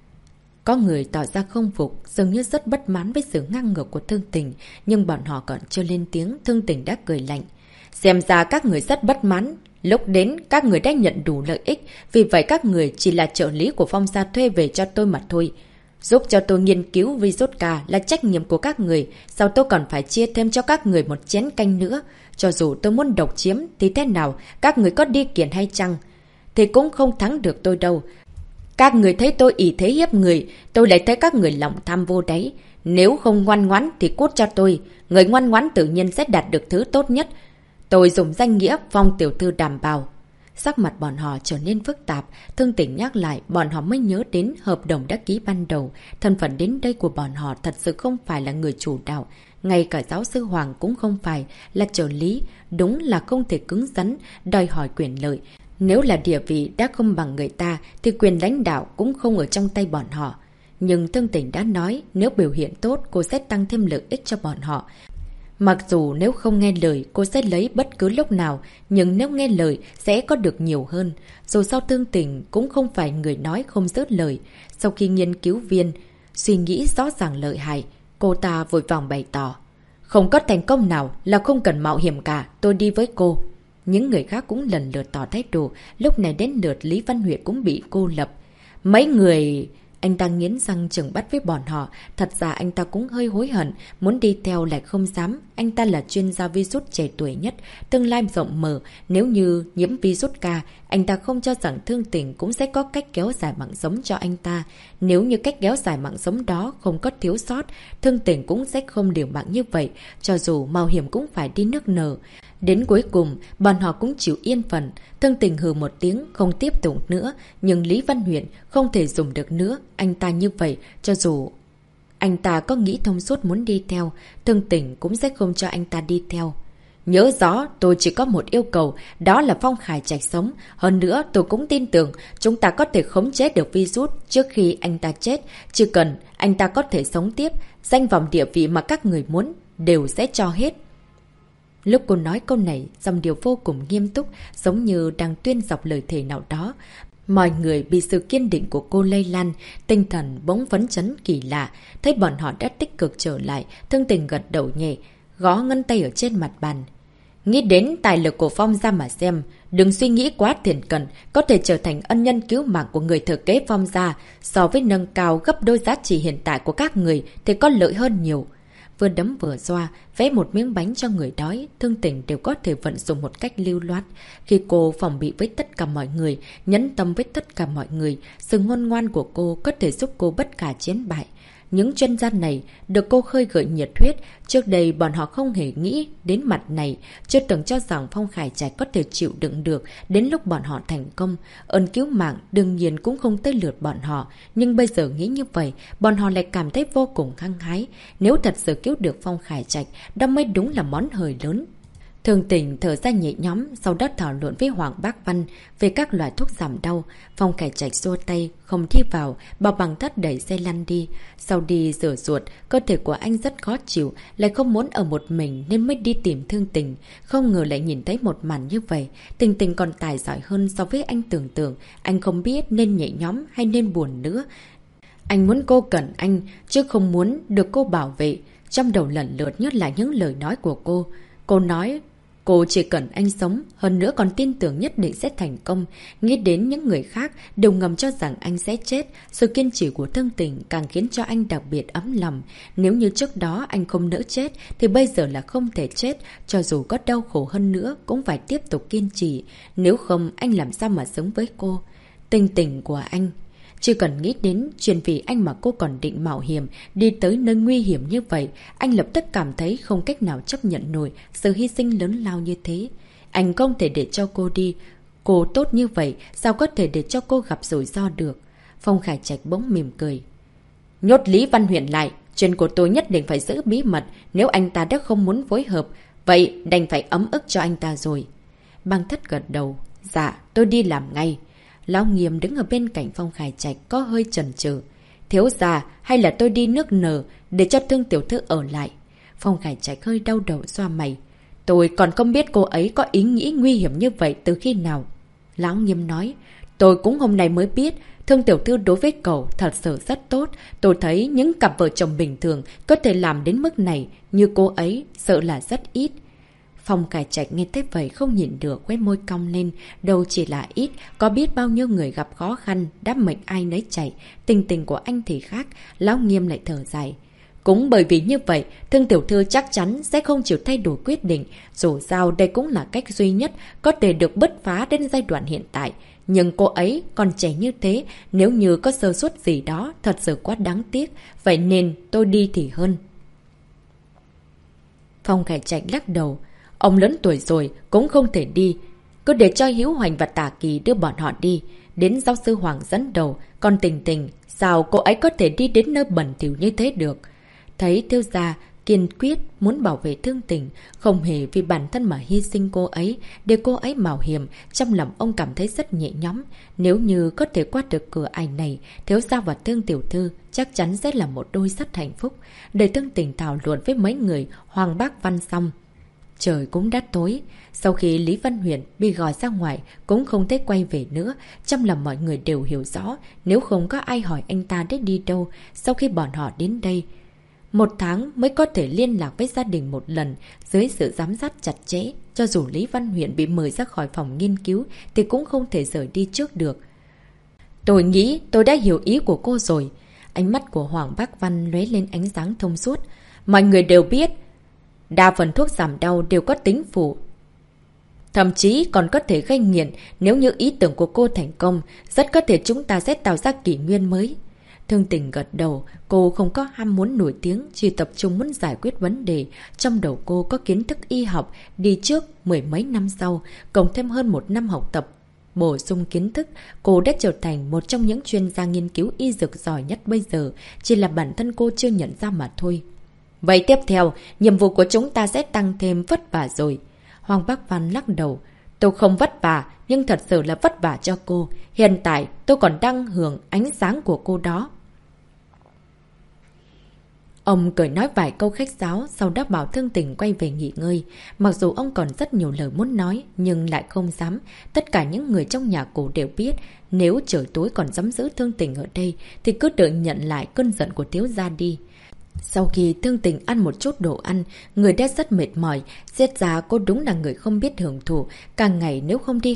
Có người tỏ ra không phục, dường như rất bất mãn với sự ngang ngược của Thương Tình, nhưng bọn họ còn chưa lên tiếng, Thương Tình đã cười lạnh. Xem ra các người rất bất mãn. Lúc đến, các người đã nhận đủ lợi ích, vì vậy các người chỉ là trợ lý của Phong gia thuê về cho tôi mà thôi. Giúp cho tôi nghiên cứu virus K là trách nhiệm của các người, sao tôi còn phải chia thêm cho các người một chén canh nữa? Cho dù tôi muốn độc chiếm thì thế nào, các người có đi kiện hay chăng? Thì cũng không thắng được tôi đâu. Các người thấy tôi ỷ thế hiếp người, tôi lại thấy các người lòng tham vô đáy. Nếu không ngoan ngoãn thì cút cho tôi. Người ngoan ngoãn tự nhiên sẽ đạt được thứ tốt nhất. Tôi dùng danh nghĩa Phong tiểu thư đảm bảo. Sắc mặt bọn họ trở nên phức tạp. Thương Tình nhắc lại, bọn họ mới nhớ đến hợp đồng đã ký ban đầu. Thân phận đến đây của bọn họ thật sự không phải là người chủ đạo. Ngay cả giáo sư Hoàng cũng không phải là trợ lý. Đúng là không thể cứng rắn, đòi hỏi quyền lợi. Nếu là địa vị đã không bằng người ta thì quyền lãnh đạo cũng không ở trong tay bọn họ. Nhưng Thương Tình đã nói nếu biểu hiện tốt cô sẽ tăng thêm lợi ích cho bọn họ. Mặc dù nếu không nghe lời cô sẽ lấy bất cứ lúc nào, nhưng nếu nghe lời sẽ có được nhiều hơn. Dù sao Thương Tình cũng không phải người nói không dứt lời. Sau khi nghiên cứu viên suy nghĩ rõ ràng lợi hại, cô ta vội vàng bày tỏ. Không có thành công nào là không cần mạo hiểm cả, tôi đi với cô. Những người khác cũng lần lượt tỏ thái độ, lúc này đến lượt Lý Văn Huyệt cũng bị cô lập. Mấy người... Anh ta nghiến răng trừng bắt với bọn họ. Thật ra anh ta cũng hơi hối hận, muốn đi theo lại không dám. Anh ta là chuyên gia virus trẻ tuổi nhất, tương lai rộng mở. Nếu như nhiễm virus K, anh ta không cho rằng Thương Tình cũng sẽ có cách kéo dài mạng sống cho anh ta. Nếu như cách kéo dài mạng sống đó không có thiếu sót, Thương Tình cũng sẽ không liều mạng như vậy. Cho dù mạo hiểm cũng phải đi nước nở. Đến cuối cùng, bọn họ cũng chịu yên phận. Thương Tình hừ một tiếng, không tiếp tục nữa. Nhưng Lý Văn Huyện không thể dùng được nữa. Anh ta như vậy, cho dù anh ta có nghĩ thông suốt muốn đi theo, Thương Tình cũng sẽ không cho anh ta đi theo. Nhớ rõ, tôi chỉ có một yêu cầu, đó là Phong Khải Trạch sống. Hơn nữa, tôi cũng tin tưởng chúng ta có thể khống chế được virus trước khi anh ta chết. Chỉ cần anh ta có thể sống tiếp, danh vọng địa vị mà các người muốn đều sẽ cho hết. Lúc cô nói câu này, dòng điều vô cùng nghiêm túc, giống như đang tuyên đọc lời thề nào đó. Mọi người bị sự kiên định của cô lây lan, tinh thần bỗng phấn chấn kỳ lạ. Thấy bọn họ đã tích cực trở lại, Thương Tình gật đầu nhẹ, gõ ngân tay ở trên mặt bàn. Nghĩ đến tài lực của Phong gia mà xem, đừng suy nghĩ quá thiển cận, có thể trở thành ân nhân cứu mạng của người thừa kế Phong gia. So với nâng cao gấp đôi giá trị hiện tại của các người thì có lợi hơn nhiều. Vừa đấm vừa xoa, vẽ một miếng bánh cho người đói, Thương Tình đều có thể vận dụng một cách lưu loát. Khi cô phòng bị với tất cả mọi người, nhẫn tâm với tất cả mọi người, sự ngoan ngoan của cô có thể giúp cô bất khả chiến bại. những chuyên gia này được cô khơi gợi nhiệt huyết. Trước đây bọn họ không hề nghĩ đến mặt này, chưa từng cho rằng Phong Khải Trạch có thể chịu đựng được đến lúc bọn họ thành công. Ơn cứu mạng đương nhiên cũng không tới lượt bọn họ, nhưng bây giờ nghĩ như vậy, bọn họ lại cảm thấy vô cùng hăng hái. Nếu thật sự cứu được Phong Khải Trạch, đó mới đúng là món hời lớn. Thường Tình thở ra nhẹ nhõm, sau đó thảo luận với Hoàng Bác Văn về các loại thuốc giảm đau. Phong Khải Trạch xua tay, không thi vào, bảo Bằng Thất đẩy xe lăn đi. Sau đi rửa ruột, cơ thể của anh rất khó chịu, lại không muốn ở một mình nên mới đi tìm Thương Tình. Không ngờ lại nhìn thấy một màn như vậy. Tình Tình còn tài giỏi hơn so với anh tưởng tượng. Anh không biết nên nhẹ nhõm hay nên buồn nữa. Anh muốn cô cần anh, chứ không muốn được cô bảo vệ. Trong đầu lần lượt nhất là những lời nói của cô. Cô nói cô chỉ cần anh sống, hơn nữa còn tin tưởng nhất định sẽ thành công. Nghĩ đến những người khác đều ngầm cho rằng anh sẽ chết. Sự kiên trì của Thương Tình càng khiến cho anh đặc biệt ấm lòng. Nếu như trước đó anh không nỡ chết, thì bây giờ là không thể chết. Cho dù có đau khổ hơn nữa cũng phải tiếp tục kiên trì. Nếu không anh làm sao mà sống với cô. Tình tình của anh. Chỉ cần nghĩ đến chuyện vì anh mà cô còn định mạo hiểm đi tới nơi nguy hiểm như vậy, anh lập tức cảm thấy không cách nào chấp nhận nổi sự hy sinh lớn lao như thế. Anh không thể để cho cô đi. Cô tốt như vậy, sao có thể để cho cô gặp rủi ro được? Phong Khải Trạch bỗng mỉm cười. Nhốt Lý Văn Huyền lại, chuyện của tôi nhất định phải giữ bí mật. Nếu anh ta đã không muốn phối hợp, vậy đành phải ấm ức cho anh ta rồi. Băng Thất gật đầu. Dạ, tôi đi làm ngay. Lão Nghiêm đứng ở bên cạnh Phong Khải Trạch có hơi chần chừ. Thiếu gia, hay là tôi đi nước nở để cho Thương tiểu thư ở lại? Phong Khải Trạch hơi đau đầu xoa mày. Tôi còn không biết cô ấy có ý nghĩ nguy hiểm như vậy từ khi nào. Lão Nghiêm nói. Tôi cũng hôm nay mới biết. Thương tiểu thư đối với cậu thật sự rất tốt. Tôi thấy những cặp vợ chồng bình thường có thể làm đến mức này, như cô ấy sợ là rất ít. Phong Khải Trạch nghe thấy vậy không nhìn được, quét môi cong lên. Đâu chỉ là ít, có biết bao nhiêu người gặp khó khăn, đã mệnh ai nấy chạy. Tình tình của anh thì khác. Lão Nghiêm lại thở dài. Cũng bởi vì như vậy, Thương tiểu thư chắc chắn sẽ không chịu thay đổi quyết định. Dù sao đây cũng là cách duy nhất có thể được bứt phá đến giai đoạn hiện tại. Nhưng cô ấy còn trẻ như thế, nếu như có sơ suất gì đó thật sự quá đáng tiếc. Vậy nên tôi đi thì hơn. Phong Khải Trạch lắc đầu. Ông lớn tuổi rồi cũng không thể đi. Cứ để cho Hiếu Hoành và Tả Kỳ đưa bọn họ đi. Đến giáo sư Hoàng dẫn đầu. Còn Tình Tình, sao cô ấy có thể đi đến nơi bẩn thỉu như thế được? Thấy thiếu gia kiên quyết muốn bảo vệ Thương Tình, không hề vì bản thân mà hy sinh cô ấy, để cô ấy mạo hiểm, trong lòng ông cảm thấy rất nhẹ nhõm. Nếu như có thể qua được cửa ải này, thiếu gia và Thương tiểu thư chắc chắn sẽ là một đôi rất hạnh phúc. Để Thương Tình thảo luận với mấy người Hoàng Bác Văn xong, trời cũng đã tối. Sau khi Lý Văn Huyền bị gọi ra ngoài cũng không thể quay về nữa. Trong lòng mọi người đều hiểu rõ, nếu không có ai hỏi anh ta đã đi đâu sau khi bọn họ đến đây. 1 tháng mới có thể liên lạc với gia đình một lần, dưới sự giám sát chặt chẽ. Cho dù Lý Văn Huyền bị mời ra khỏi phòng nghiên cứu thì cũng không thể rời đi trước được. Tôi nghĩ tôi đã hiểu ý của cô rồi. Ánh mắt của Hoàng Bác Văn lóe lên ánh sáng thông suốt. Mọi người đều biết, đa phần thuốc giảm đau đều có tính phụ, thậm chí còn có thể gây nghiện. Nếu như ý tưởng của cô thành công, rất có thể chúng ta sẽ tạo ra kỷ nguyên mới. Thương Tình gật đầu. Cô không có ham muốn nổi tiếng, chỉ tập trung muốn giải quyết vấn đề. Trong đầu cô có kiến thức y học đi trước 10 mấy năm sau, cộng thêm hơn 1 năm học tập bổ sung kiến thức, cô đã trở thành một trong những chuyên gia nghiên cứu y dược giỏi nhất bây giờ. Chỉ là bản thân cô chưa nhận ra mà thôi. Vậy tiếp theo, nhiệm vụ của chúng ta sẽ tăng thêm vất vả rồi. Hoàng Bác Văn lắc đầu. Tôi không vất vả, nhưng thật sự là vất vả cho cô. Hiện tại, tôi còn đang hưởng ánh sáng của cô đó. Ông cười nói vài câu khách sáo, sau đó bảo Thương Tình quay về nghỉ ngơi. Mặc dù ông còn rất nhiều lời muốn nói, nhưng lại không dám. Tất cả những người trong nhà cổ đều biết, nếu trời tối còn dám giữ Thương Tình ở đây, thì cứ đợi nhận lại cơn giận của thiếu gia đi. Sau khi Thương Tình ăn một chút đồ ăn, người đã rất mệt mỏi. Xét ra cô đúng là người không biết hưởng thụ. Càng ngày nếu không đi học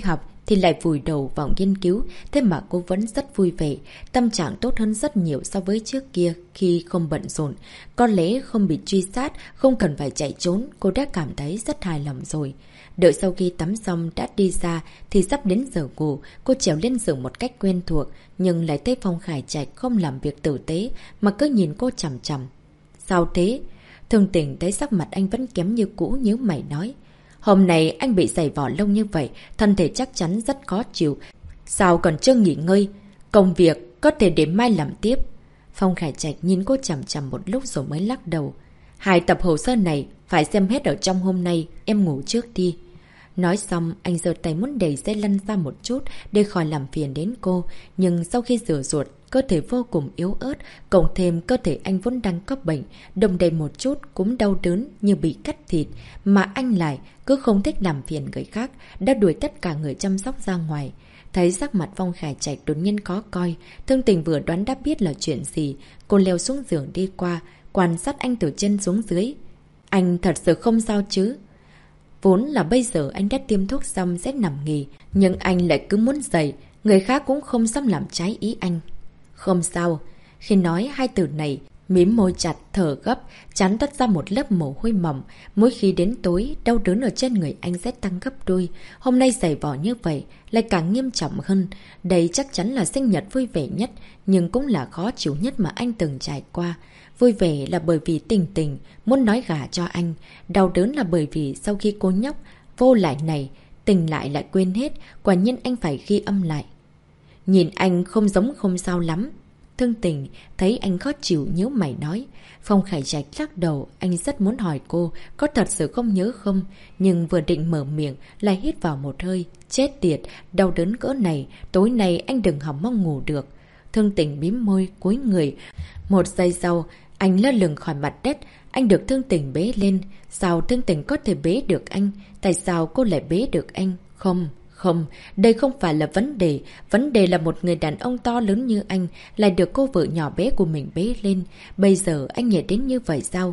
thì lại vùi đầu vào nghiên cứu, thế mà cô vẫn rất vui vẻ, tâm trạng tốt hơn rất nhiều so với trước kia khi không bận rộn. Có lẽ không bị truy sát, không cần phải chạy trốn, cô đã cảm thấy rất hài lòng rồi. Đợi sau khi tắm xong đã đi ra thì sắp đến giờ ngủ, cô trèo lên giường một cách quen thuộc, nhưng lại thấy Phong Khải Trạch không làm việc tử tế mà cứ nhìn cô chằm chằm. Sao thế? Thương Tình thấy sắc mặt anh vẫn kém như cũ, nhíu mày nói. Hôm nay anh bị giày vò lâu như vậy, thân thể chắc chắn rất khó chịu. Sao còn chưa nghỉ ngơi? Công việc có thể để mai làm tiếp. Phong Khải Trạch nhìn cô chằm chằm một lúc rồi mới lắc đầu. 2 tập hồ sơ này phải xem hết ở trong hôm nay, em ngủ trước đi. Nói xong, anh giơ tay muốn đẩy xe lăn ra một chút để khỏi làm phiền đến cô. Nhưng sau khi rửa ruột, cơ thể vô cùng yếu ớt, cộng thêm cơ thể anh vốn đang có bệnh, đồng đầy một chút cũng đau đớn như bị cắt thịt, mà anh lại cứ không thích làm phiền người khác, đã đuổi tất cả người chăm sóc ra ngoài. Thấy sắc mặt Phong Khải Trạch đột nhiên khó coi, Thương Tình vừa đoán đã biết là chuyện gì, cô leo xuống giường đi qua, quan sát anh từ trên xuống dưới. Anh thật sự không sao chứ? Vốn là bây giờ anh đã tiêm thuốc xong sẽ nằm nghỉ, nhưng anh lại cứ muốn dậy, người khác cũng không dám làm trái ý anh. Không sao. Khi nói 2 từ này, mím môi chặt, thở gấp, chán toát ra một lớp mồ hôi mỏng. Mỗi khi đến tối, đau đớn ở trên người anh sẽ tăng gấp đôi. Hôm nay giày vò như vậy, lại càng nghiêm trọng hơn. Đây chắc chắn là sinh nhật vui vẻ nhất, nhưng cũng là khó chịu nhất mà anh từng trải qua. Vui vẻ là bởi vì Tình Tình muốn nói gả cho anh. Đau đớn là bởi vì sau khi cô nhóc vô lại này, Tình lại quên hết, quả nhiên anh phải ghi âm lại. Nhìn anh không giống không sao lắm. Thương Tình thấy anh khó chịu nhíu mày nói. Phong Khải Trạch lắc đầu, anh rất muốn hỏi cô có thật sự không nhớ không, nhưng vừa định mở miệng lại hít vào một hơi. Chết tiệt, đau đớn cỡ này, tối nay anh đừng hỏng mong ngủ được. Thương Tình bím môi cúi người. Một giây sau, anh lơ lửng khỏi mặt đất. Anh được Thương Tình bế lên. Sao Thương Tình có thể bế được anh? Tại sao cô lại bế được anh? Không, đây không phải là vấn đề. Vấn đề là một người đàn ông to lớn như anh lại được cô vợ nhỏ bé của mình bế lên. Bây giờ anh nhẹ đến như vậy sao?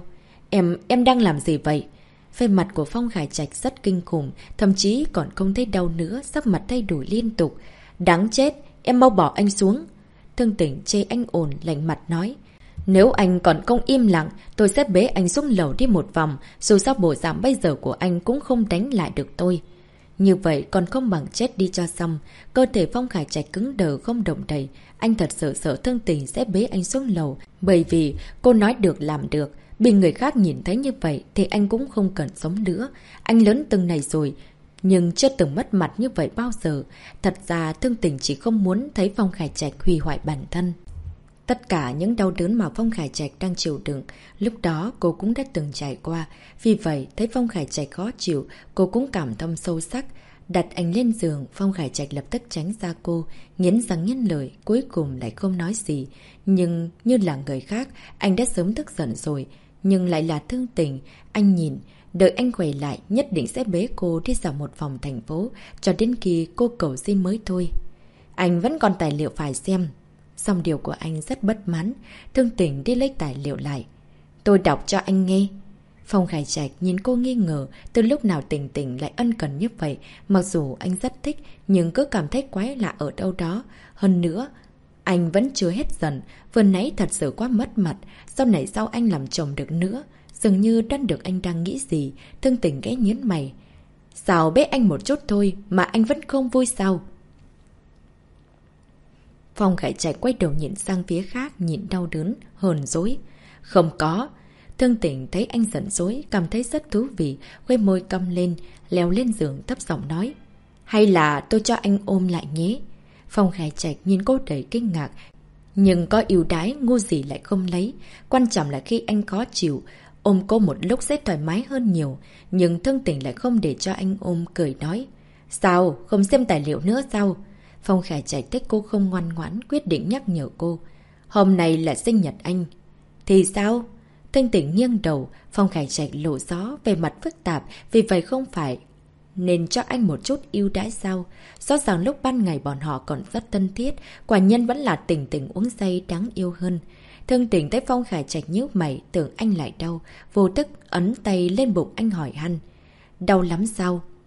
Em đang làm gì vậy? Vẻ mặt của Phong Khải Trạch rất kinh khủng, thậm chí còn không thấy đau nữa, sắc mặt thay đổi liên tục. Đáng chết, em mau bỏ anh xuống. Thương Tình chê anh ồn, lạnh mặt nói. Nếu anh còn không im lặng, tôi sẽ bế anh xuống lầu đi một vòng, dù sao bộ dạng bây giờ của anh cũng không đánh lại được tôi. Như vậy còn không bằng chết đi cho xong. Cơ thể Phong Khải Trạch cứng đờ không động đậy. Anh thật sự sợ Thương Tình sẽ bế anh xuống lầu, bởi vì cô nói được làm được. Bị người khác nhìn thấy như vậy thì anh cũng không cần sống nữa. Anh lớn từng này rồi, nhưng chưa từng mất mặt như vậy bao giờ. Thật ra Thương Tình chỉ không muốn thấy Phong Khải Trạch hủy hoại bản thân. Tất cả những đau đớn mà Phong Khải Trạch đang chịu đựng, lúc đó cô cũng đã từng trải qua. Vì vậy, thấy Phong Khải Trạch khó chịu, cô cũng cảm thông sâu sắc. Đặt anh lên giường, Phong Khải Trạch lập tức tránh ra cô, nghiến răng nghiến lợi, cuối cùng lại không nói gì. Nhưng như là người khác, anh đã sớm tức giận rồi. Nhưng lại là Thương Tình, anh nhìn, đợi anh quay lại, nhất định sẽ bế cô đi dạo một vòng thành phố, cho đến khi cô cầu xin mới thôi. Anh vẫn còn tài liệu phải xem. Song điều của anh rất bất mãn. Thương Tình đi lấy tài liệu lại. Tôi đọc cho anh nghe. Phong Khải Trạch nhìn cô nghi ngờ, từ lúc nào Tình Tình lại ân cần như vậy. Mặc dù anh rất thích, nhưng cứ cảm thấy quái lạ ở đâu đó. Hơn nữa, anh vẫn chưa hết giận. Vừa nãy thật sự quá mất mặt. Sau này sao anh làm chồng được nữa? Dường như đoán được anh đang nghĩ gì. Thương Tình ghé nhớn mày. Sao bế anh một chút thôi mà anh vẫn không vui sao? Phong Khải Trạch quay đầu nhìn sang phía khác, nhìn đau đớn, hờn dỗi. Không có. Thương Tình thấy anh giận dỗi, cảm thấy rất thú vị, quay môi cong lên, leo lên giường thấp giọng nói. Hay là tôi cho anh ôm lại nhé? Phong Khải Trạch nhìn cô đầy kinh ngạc, nhưng có ưu đãi ngu gì lại không lấy. Quan trọng là khi anh khó chịu, ôm cô một lúc sẽ thoải mái hơn nhiều. Nhưng Thương Tình lại không để cho anh ôm, cười nói. Sao, không xem tài liệu nữa sao? Phong Khải Trạch thấy cô không ngoan ngoãn, quyết định nhắc nhở cô. Hôm nay là sinh nhật anh. Thì sao? Thương Tình nghiêng đầu, Phong Khải Trạch lộ rõ về mặt phức tạp, vì vậy không phải nên cho anh một chút ưu đãi sao? Rõ ràng lúc ban ngày bọn họ còn rất thân thiết, quả nhân vẫn là Tình Tình uống say đáng yêu hơn. Thương Tình thấy Phong Khải Trạch nhíu mày, tưởng anh lại đau, vô thức ấn tay lên bụng anh hỏi han. Đau lắm sao?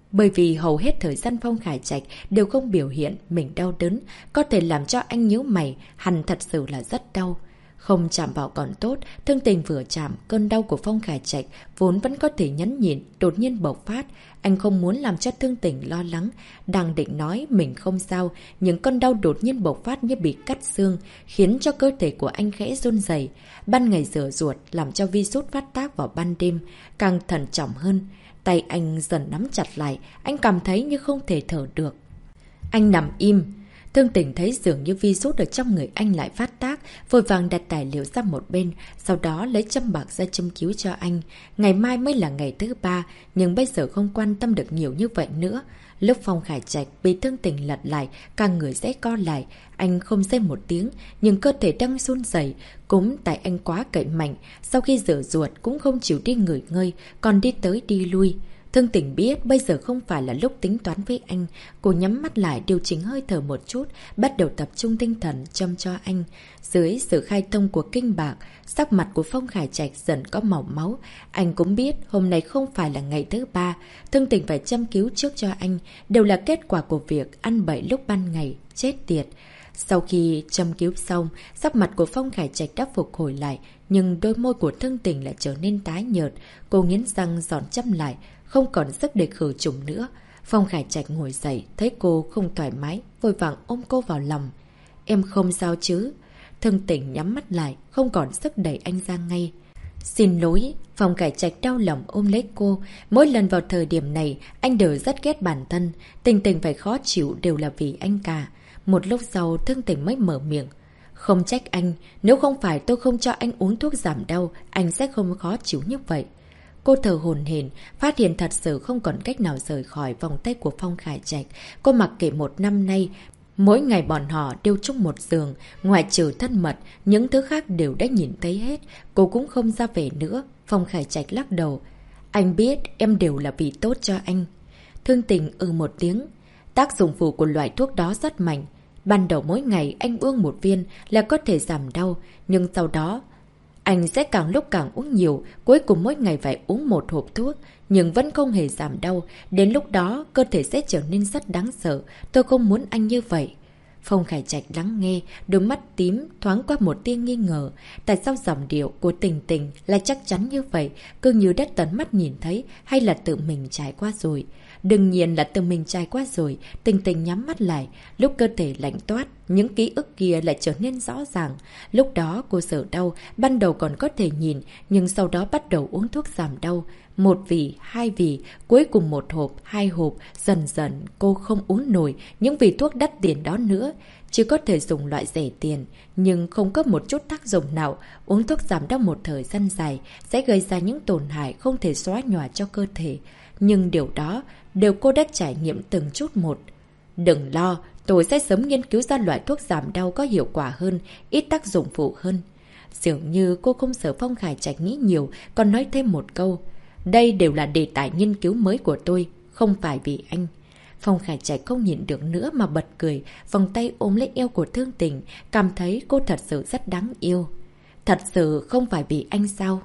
Bởi vì hầu hết thời gian Phong Khải Trạch đều không biểu hiện mình đau đớn, có thể làm cho anh nhíu mày, hẳn thật sự là rất đau. Không chạm vào còn tốt, thương tình vừa chạm, cơn đau của Phong Khải Trạch vốn vẫn có thể nhẫn nhịn, đột nhiên bộc phát. Anh không muốn làm cho thương tình lo lắng, đang định nói mình không sao, nhưng cơn đau đột nhiên bộc phát như bị cắt xương, khiến cho cơ thể của anh khẽ run rẩy. Ban ngày rửa ruột làm cho virus phát tác vào ban đêm, càng thận trọng hơn. Tay anh dần nắm chặt lại, anh cảm thấy như không thể thở được. Anh nằm im. Thương tình thấy dường như virus ở trong người anh lại phát tác, vội vàng đặt tài liệu sang một bên, sau đó lấy châm bạc ra châm cứu cho anh. Ngày mai mới là ngày thứ 3, nhưng bây giờ không quan tâm được nhiều như vậy nữa. Lúc Phong Khải Trạch bị thương tình lật lại, cả người sẽ co lại. Anh không rên một tiếng, nhưng cơ thể đang run rẩy. Cũng tại anh quá cậy mạnh, sau khi rửa ruột cũng không chịu đi nghỉ ngơi, còn đi tới đi lui. Thương tình biết bây giờ không phải là lúc tính toán với anh. Cô nhắm mắt lại điều chỉnh hơi thở một chút, bắt đầu tập trung tinh thần châm cho anh. Dưới sự khai thông của kinh bạc, sắc mặt của Phong Khải Trạch dần có màu máu. Anh cũng biết hôm nay không phải là ngày thứ 3. Thương tình phải châm cứu trước cho anh, đều là kết quả của việc ăn bậy lúc ban ngày, chết tiệt. Sau khi châm cứu xong, sắc mặt của Phong Khải Trạch đã phục hồi lại, nhưng đôi môi của thương tình lại trở nên tái nhợt. Cô nghiến răng giòn châm lại, không còn sức để khử trùng nữa. Phong Khải Trạch ngồi dậy, thấy cô không thoải mái, vội vàng ôm cô vào lòng. Em không sao chứ? Thương tình nhắm mắt lại, không còn sức đẩy anh ra ngay. Xin lỗi, Phong Khải Trạch đau lòng ôm lấy cô. Mỗi lần vào thời điểm này, anh đều rất ghét bản thân. Tình tình phải khó chịu đều là vì anh cả. Một lúc sau, thương tình mới mở miệng. Không trách anh, nếu không phải tôi không cho anh uống thuốc giảm đau, anh sẽ không khó chịu như vậy. Cô thở hổn hển, phát hiện thật sự không còn cách nào rời khỏi vòng tay của Phong Khải Trạch. Cô mặc kệ 1 năm nay, mỗi ngày bọn họ đều chung một giường, ngoại trừ thân mật, những thứ khác đều đã nhìn thấy hết. Cô cũng không ra về nữa. Phong Khải Trạch lắc đầu. Anh biết em đều là vì tốt cho anh. Thương tình một tiếng. Tác dụng phụ của loại thuốc đó rất mạnh. Ban đầu mỗi ngày anh uống 1 viên là có thể giảm đau, nhưng sau đó anh sẽ càng lúc càng uống nhiều, cuối cùng mỗi ngày phải uống 1 hộp thuốc, nhưng vẫn không hề giảm đau. Đến lúc đó, cơ thể sẽ trở nên rất đáng sợ. Tôi không muốn anh như vậy. Phong Khải Trạch lắng nghe, đôi mắt tím thoáng qua một tia nghi ngờ. Tại sao giọng điệu của tình tình lại chắc chắn như vậy? Cứ như đã tận mắt nhìn thấy hay là tự mình trải qua rồi? Đương nhiên là tự mình trải qua rồi. Tình tình nhắm mắt lại, lúc cơ thể lạnh toát, những ký ức kia lại trở nên rõ ràng. Lúc đó cô sợ đau, ban đầu còn có thể nhìn, nhưng sau đó bắt đầu uống thuốc giảm đau. 1 vỉ, 2 vỉ, cuối cùng 1 hộp, 2 hộp. Dần dần cô không uống nổi những vị thuốc đắt tiền đó nữa. Chỉ có thể dùng loại rẻ tiền, nhưng không có một chút tác dụng nào. Uống thuốc giảm đau một thời gian dài sẽ gây ra những tổn hại không thể xóa nhòa cho cơ thể. Nhưng điều đó đều cô đã trải nghiệm từng chút một. Đừng lo, tôi sẽ sớm nghiên cứu ra loại thuốc giảm đau có hiệu quả hơn, ít tác dụng phụ hơn. Dường như cô không sợ Phong Khải Trạch nghĩ nhiều, còn nói thêm một câu. Đây đều là đề tài nghiên cứu mới của tôi, không phải vì anh. Phong Khải Trạch không nhịn được nữa mà bật cười, vòng tay ôm lấy eo của thương tình, cảm thấy cô thật sự rất đáng yêu. Thật sự không phải vì anh sao?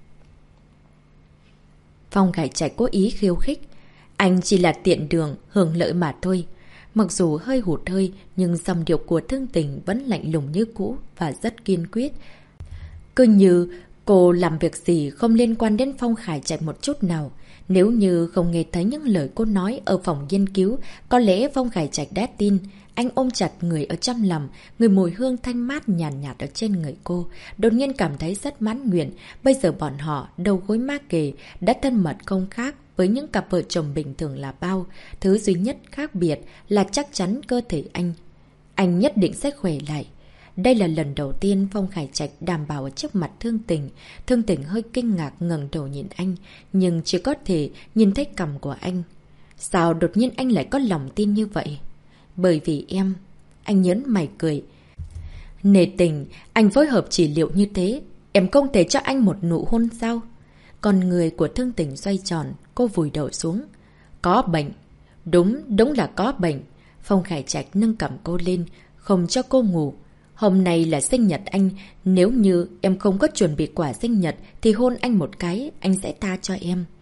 Phong Khải Trạch cố ý khiêu khích. Anh chỉ là tiện đường, hưởng lợi mà thôi. Mặc dù hơi hụt hơi, nhưng dòng điệu của thương tình vẫn lạnh lùng như cũ và rất kiên quyết. Cứ như cô làm việc gì không liên quan đến Phong Khải Trạch một chút nào. Nếu như không nghe thấy những lời cô nói ở phòng nghiên cứu, có lẽ Phong Khải Trạch đã tin. Anh ôm chặt người ở trong lòng, người mùi hương thanh mát nhàn nhạt ở trên người cô. Đột nhiên cảm thấy rất mãn nguyện. Bây giờ bọn họ đầu gối má kề, đã thân mật không khác với những cặp vợ chồng bình thường là bao. Thứ duy nhất khác biệt là chắc chắn cơ thể anh nhất định sẽ khỏe lại. Đây là lần đầu tiên Phong Khải Trạch đảm bảo ở trước mặt thương tình. Thương tình hơi kinh ngạc ngẩng đầu nhìn anh, nhưng chỉ có thể nhìn thấy cằm của anh. Sao đột nhiên anh lại có lòng tin như vậy? Bởi vì em. Anh nhớn mày cười. Nể tình, anh phối hợp trị liệu như thế, em không thể cho anh một nụ hôn sao? Con người của thương tình xoay tròn, cô vùi đầu xuống. Có bệnh. Đúng là có bệnh. Phong Khải Trạch nâng cằm cô lên, không cho cô ngủ. Hôm nay là sinh nhật anh, nếu như em không có chuẩn bị quà sinh nhật thì hôn anh một cái, anh sẽ tha cho em.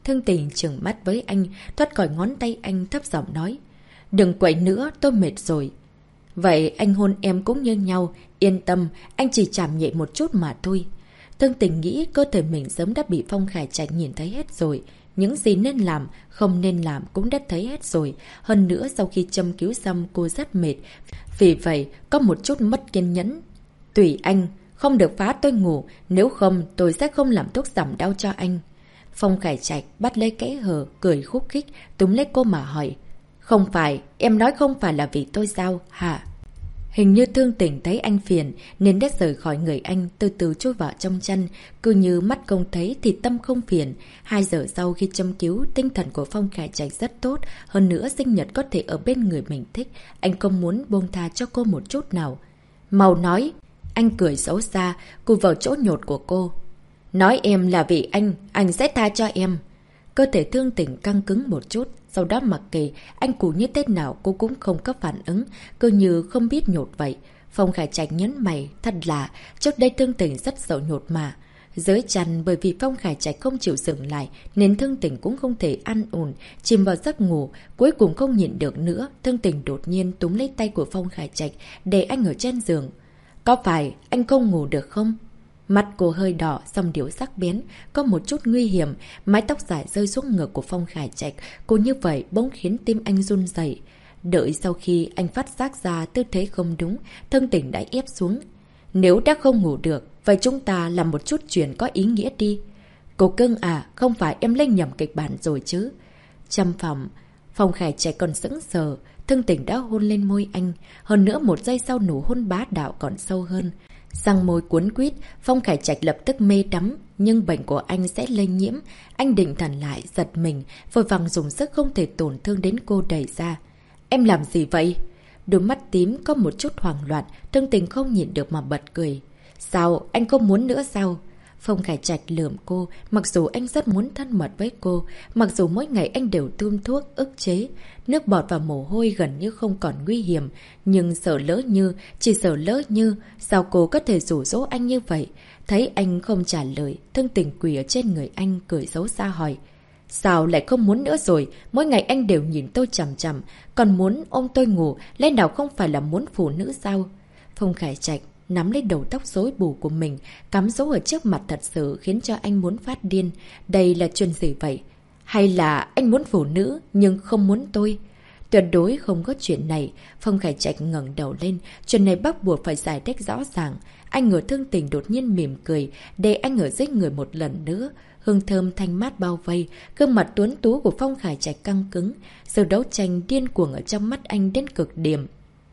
Thương Tình trừng mắt với anh, thoát khỏi ngón tay anh thấp giọng nói. Đừng quậy nữa, tôi mệt rồi. Vậy anh hôn em cũng như nhau, yên tâm, anh chỉ chạm nhẹ một chút mà thôi. Thương Tình nghĩ cơ thể mình sớm đã bị Phong Khải Trạch nhìn thấy hết rồi. Những gì nên làm, không nên làm cũng đã thấy hết rồi. Hơn nữa sau khi châm cứu xong cô rất mệt. Vì vậy có một chút mất kiên nhẫn. Tùy anh, không được phá tôi ngủ, nếu không tôi sẽ không làm thuốc giảm đau cho anh. Phong Khải Trạch bắt lấy kẽ hở, cười khúc khích, túm lấy cô mà hỏi. Không phải, em nói không phải là vì tôi sao, hả? Hình như Thương Tình thấy anh phiền nên đã rời khỏi người anh, từ từ chui vào trong chăn, cứ như mắt không thấy thì tâm không phiền. 2 giờ sau khi châm cứu, tinh thần của Phong Khải Trạch rất tốt, hơn nữa sinh nhật có thể ở bên người mình thích, anh không muốn buông tha cho cô một chút nào. Mau nói, anh cười xấu xa, cù vào chỗ nhột của cô. Nói em là vì anh sẽ tha cho em. Cơ thể Thương Tình căng cứng một chút, sau đó mặc kệ anh cù như thế nào cô cũng không có phản ứng, cứ như không biết nhột vậy. Phong Khải Trạch nhấn mày, thật lạ, trước đây Thương Tình rất sợ nhột mà. Dưới chăn bởi vì Phong Khải Trạch không chịu dừng lại nên Thương Tình cũng không thể ăn ổn, chìm vào giấc ngủ, cuối cùng không nhịn được nữa. Thương Tình đột nhiên túm lấy tay của Phong Khải Trạch để anh ở trên giường. Có phải anh không ngủ được không? Mặt cô hơi đỏ, song điệu sắc bén, có một chút nguy hiểm, mái tóc dài rơi xuống ngực của Phong Khải Trạch, cô như vậy bỗng khiến tim anh run rẩy. Đợi sau khi anh phát giác ra tư thế không đúng, Thương Tình đã ép xuống. Nếu đã không ngủ được, vậy chúng ta làm một chút chuyện có ý nghĩa đi. Cô cưng à, không phải em lên nhầm kịch bản rồi chứ? Trong phòng, Phong Khải Trạch còn sững sờ, Thương Tình đã hôn lên môi anh, hơn nữa một giây sau nụ hôn bá đạo còn sâu hơn. Răng môi cuốn quýt, Phong Khải Trạch lập tức mê đắm, nhưng bệnh của anh sẽ lây nhiễm. Anh định thần lại, giật mình, vội vàng dùng sức không thể tổn thương đến cô đẩy ra. Em làm gì vậy? Đôi mắt tím có một chút hoảng loạn, Thương Tình không nhịn được mà bật cười. Sao, anh không muốn nữa sao? Phong Khải Trạch lườm cô, mặc dù anh rất muốn thân mật với cô, mặc dù mỗi ngày anh đều tiêm thuốc, ức chế, nước bọt và mồ hôi gần như không còn nguy hiểm, nhưng chỉ sợ lỡ như, sao cô có thể rủ dỗ anh như vậy? Thấy anh không trả lời, Thương Tình quỳ ở trên người anh, cười xấu xa hỏi. Sao lại không muốn nữa rồi? Mỗi ngày anh đều nhìn tôi chằm chằm, còn muốn ôm tôi ngủ, lẽ nào không phải là muốn phụ nữ sao? Phong Khải Trạch nắm lấy đầu tóc rối bù của mình, cắm dấu ở trước mặt thật sự khiến cho anh muốn phát điên. Đây là chuyện gì vậy? Hay là anh muốn phụ nữ nhưng không muốn tôi? Tuyệt đối không có chuyện này. Phong Khải Trạch ngẩng đầu lên, chuyện này bắt buộc phải giải thích rõ ràng. Anh ở Thương Tình đột nhiên mỉm cười, để anh ở dưới người một lần nữa. Hương thơm thanh mát bao vây, gương mặt tuấn tú của Phong Khải Trạch căng cứng, sự đấu tranh điên cuồng ở trong mắt anh đến cực điểm.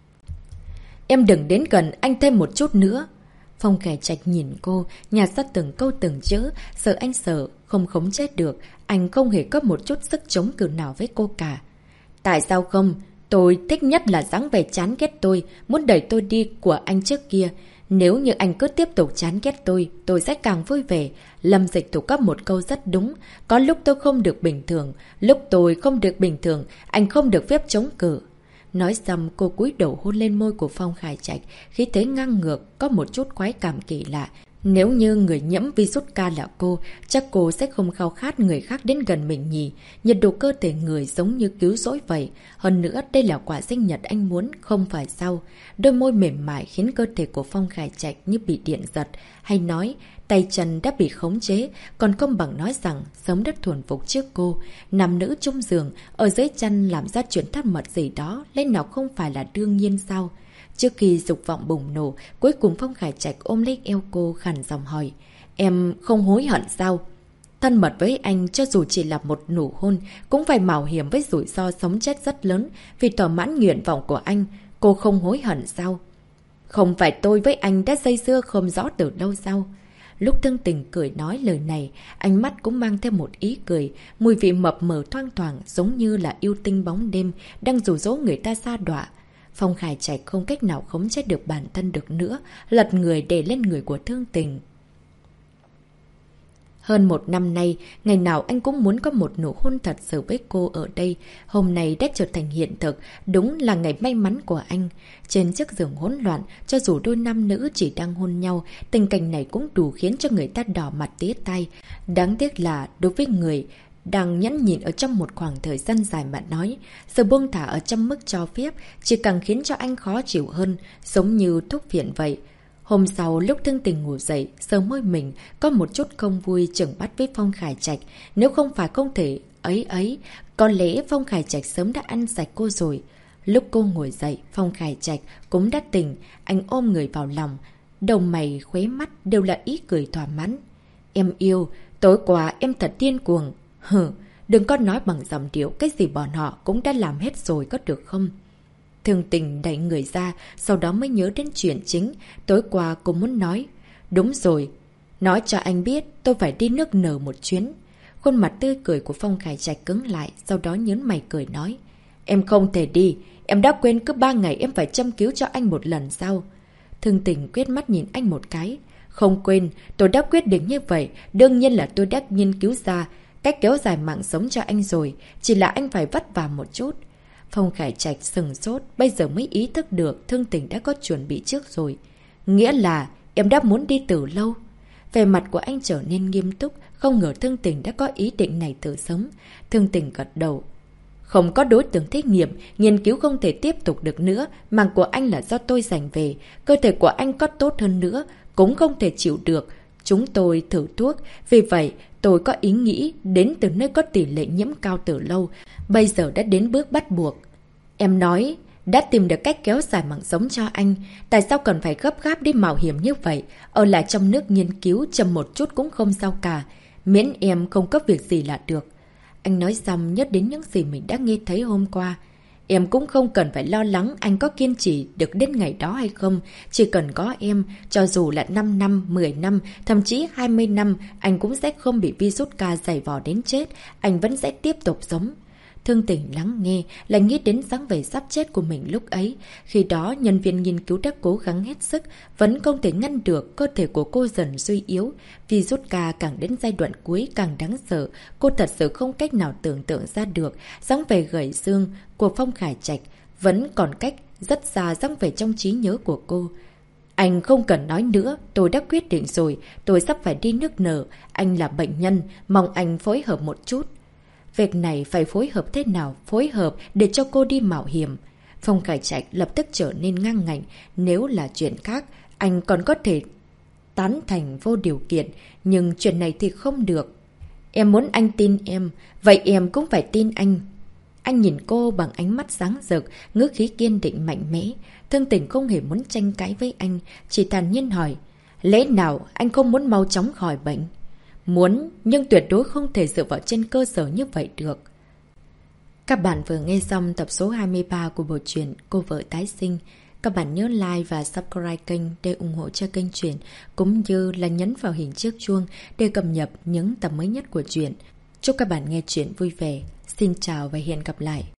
Em đừng đến gần anh thêm một chút nữa. Phong Khải Trạch nhìn cô, nhạt ra từng câu từng chữ, sợ anh sợ, không khống chế được. Anh không hề có một chút sức chống cự nào với cô cả. Tại sao không? Tôi thích nhất là dáng vẻ chán ghét tôi, muốn đẩy tôi đi của anh trước kia. Nếu như anh cứ tiếp tục chán ghét tôi sẽ càng vui vẻ. Lâm Dịch Thủ có một câu rất đúng. Có lúc tôi không được bình thường, lúc tôi không được bình thường, anh không được phép chống cự. Nói xong cô cúi đầu hôn lên môi của Phong Khải Trạch, khí thế ngang ngược, có một chút khoái cảm kỳ lạ. Nếu như người nhiễm virus K là cô, chắc cô sẽ không khao khát người khác đến gần mình nhỉ. Nhiệt độ cơ thể người giống như cứu rỗi vậy. Hơn nữa đây là quả sinh nhật anh muốn, không phải sao? Đôi môi mềm mại khiến cơ thể của Phong Khải Trạch như bị điện giật. Hay nói, tay chân đã bị khống chế, còn không bằng nói rằng sớm đất thuần phục trước cô. Nam nữ chung giường, ở dưới chân làm ra chuyện thân mật gì đó, lên nào không phải là đương nhiên sao? Trước khi dục vọng bùng nổ, cuối cùng Phong Khải Trạch ôm lấy eo cô khàn giọng hỏi. Em không hối hận sao? Thân mật với anh cho dù chỉ là một nụ hôn, cũng phải mạo hiểm với rủi ro sống chết rất lớn vì thỏa mãn nguyện vọng của anh. Cô không hối hận sao? Không phải tôi với anh đã dây dưa không rõ từ lâu sao? Lúc Thương Tình cười nói lời này, ánh mắt cũng mang theo một ý cười, mùi vị mập mờ thoang thoảng giống như là yêu tinh bóng đêm đang dụ dỗ người ta sa đọa. Phong Khải Trạch không cách nào khống chế được bản thân được nữa, lật người để lên người của Thương Tình. Hơn 1 năm nay, ngày nào anh cũng muốn có một nụ hôn thật sự với cô ở đây. Hôm nay đã trở thành hiện thực, đúng là ngày may mắn của anh. Trên chiếc giường hỗn loạn, cho dù đôi nam nữ chỉ đang hôn nhau, tình cảnh này cũng đủ khiến cho người ta đỏ mặt tía tai. Đáng tiếc là đối với người đang nhẫn nhịn ở trong một khoảng thời gian dài mà nói, sự buông thả ở trong mức cho phép chỉ càng khiến cho anh khó chịu hơn, giống như thuốc phiện vậy. Hôm sau lúc Thương Tình ngủ dậy, sờ môi mình có một chút không vui chừng bắt với Phong Khải Trạch. Nếu không phải không thể ấy, có lẽ Phong Khải Trạch sớm đã ăn sạch cô rồi. Lúc cô ngồi dậy, Phong Khải Trạch cũng đã tỉnh, anh ôm người vào lòng. Đầu mày khóe mắt đều là ý cười thỏa mãn. Em yêu, tối qua em thật điên cuồng. Đừng có nói bằng giọng điệu cái gì bọn họ cũng đã làm hết rồi có được không? Thương Tình đẩy người ra, sau đó mới nhớ đến chuyện chính. Tối qua cô muốn nói. Đúng rồi, nói cho anh biết tôi phải đi nước nở một chuyến. Khuôn mặt tươi cười của Phong Khải Trạch cứng lại, sau đó nhớn mày cười nói. Em không thể đi, em đã quên cứ 3 ngày em phải châm cứu cho anh một lần sao? Thương Tình quét mắt nhìn anh một cái. Không quên, tôi đã quyết định như vậy, đương nhiên là tôi đã nghiên cứu ra cách kéo dài mạng sống cho anh rồi, chỉ là anh phải vất vả một chút. Phong Khải Trạch sừng sốt, bây giờ mới ý thức được Thương Tình đã có chuẩn bị trước rồi. Nghĩa là em đã muốn đi từ lâu. Vẻ mặt của anh trở nên nghiêm túc, không ngờ Thương Tình đã có ý định này từ sớm. Thương Tình gật đầu. Không có đối tượng thí nghiệm, nghiên cứu không thể tiếp tục được nữa, mạng của anh là do tôi giành về, cơ thể của anh có tốt hơn nữa, cũng không thể chịu được. Chúng tôi thử thuốc, vì vậy tôi có ý nghĩ đến từ nơi có tỷ lệ nhiễm cao từ lâu, bây giờ đã đến bước bắt buộc. Em nói, đã tìm được cách kéo dài mạng sống cho anh, tại sao cần phải gấp gáp đi mạo hiểm như vậy, ở lại trong nước nghiên cứu chậm một chút cũng không sao cả, miễn em không có việc gì là được. Anh nói xong nhớ đến những gì mình đã nghe thấy hôm qua. Em cũng không cần phải lo lắng anh có kiên trì được đến ngày đó hay không. Chỉ cần có em, cho dù là 5 năm, 10 năm, thậm chí 20 năm, anh cũng sẽ không bị virus ca giày vò đến chết. Anh vẫn sẽ tiếp tục sống. Thương Tình lắng nghe, lại nghĩ đến dáng vẻ sắp chết của mình lúc ấy. Khi đó, nhân viên nghiên cứu đã cố gắng hết sức, vẫn không thể ngăn được cơ thể của cô dần suy yếu. Virus ca càng đến giai đoạn cuối càng đáng sợ. Cô thật sự không cách nào tưởng tượng ra được dáng vẻ gầy xương của Phong Khải Trạch vẫn còn cách rất xa dáng vẻ trong trí nhớ của cô. Anh không cần nói nữa, tôi đã quyết định rồi, tôi sắp phải đi nước nở. Anh là bệnh nhân, mong anh phối hợp một chút. Việc này phải phối hợp thế nào? Phối hợp để cho cô đi mạo hiểm. Phong Khải Trạch lập tức trở nên ngang ngạnh. Nếu là chuyện khác, anh còn có thể tán thành vô điều kiện. Nhưng chuyện này thì không được. Em muốn anh tin em, vậy em cũng phải tin anh. Anh nhìn cô bằng ánh mắt sáng rực, ngữ khí kiên định mạnh mẽ. Thương Tình không hề muốn tranh cãi với anh, chỉ thản nhiên hỏi. Lẽ nào anh không muốn mau chóng khỏi bệnh? Muốn, nhưng tuyệt đối không thể dựa vào trên cơ sở như vậy được. Các bạn vừa nghe xong tập số 23 của bộ truyện Cô Vợ Tái Sinh. Các bạn nhớ like và subscribe kênh để ủng hộ cho kênh truyện, cũng như là nhấn vào hình chiếc chuông để cập nhật những tập mới nhất của truyện. Chúc các bạn nghe truyện vui vẻ. Xin chào và hẹn gặp lại.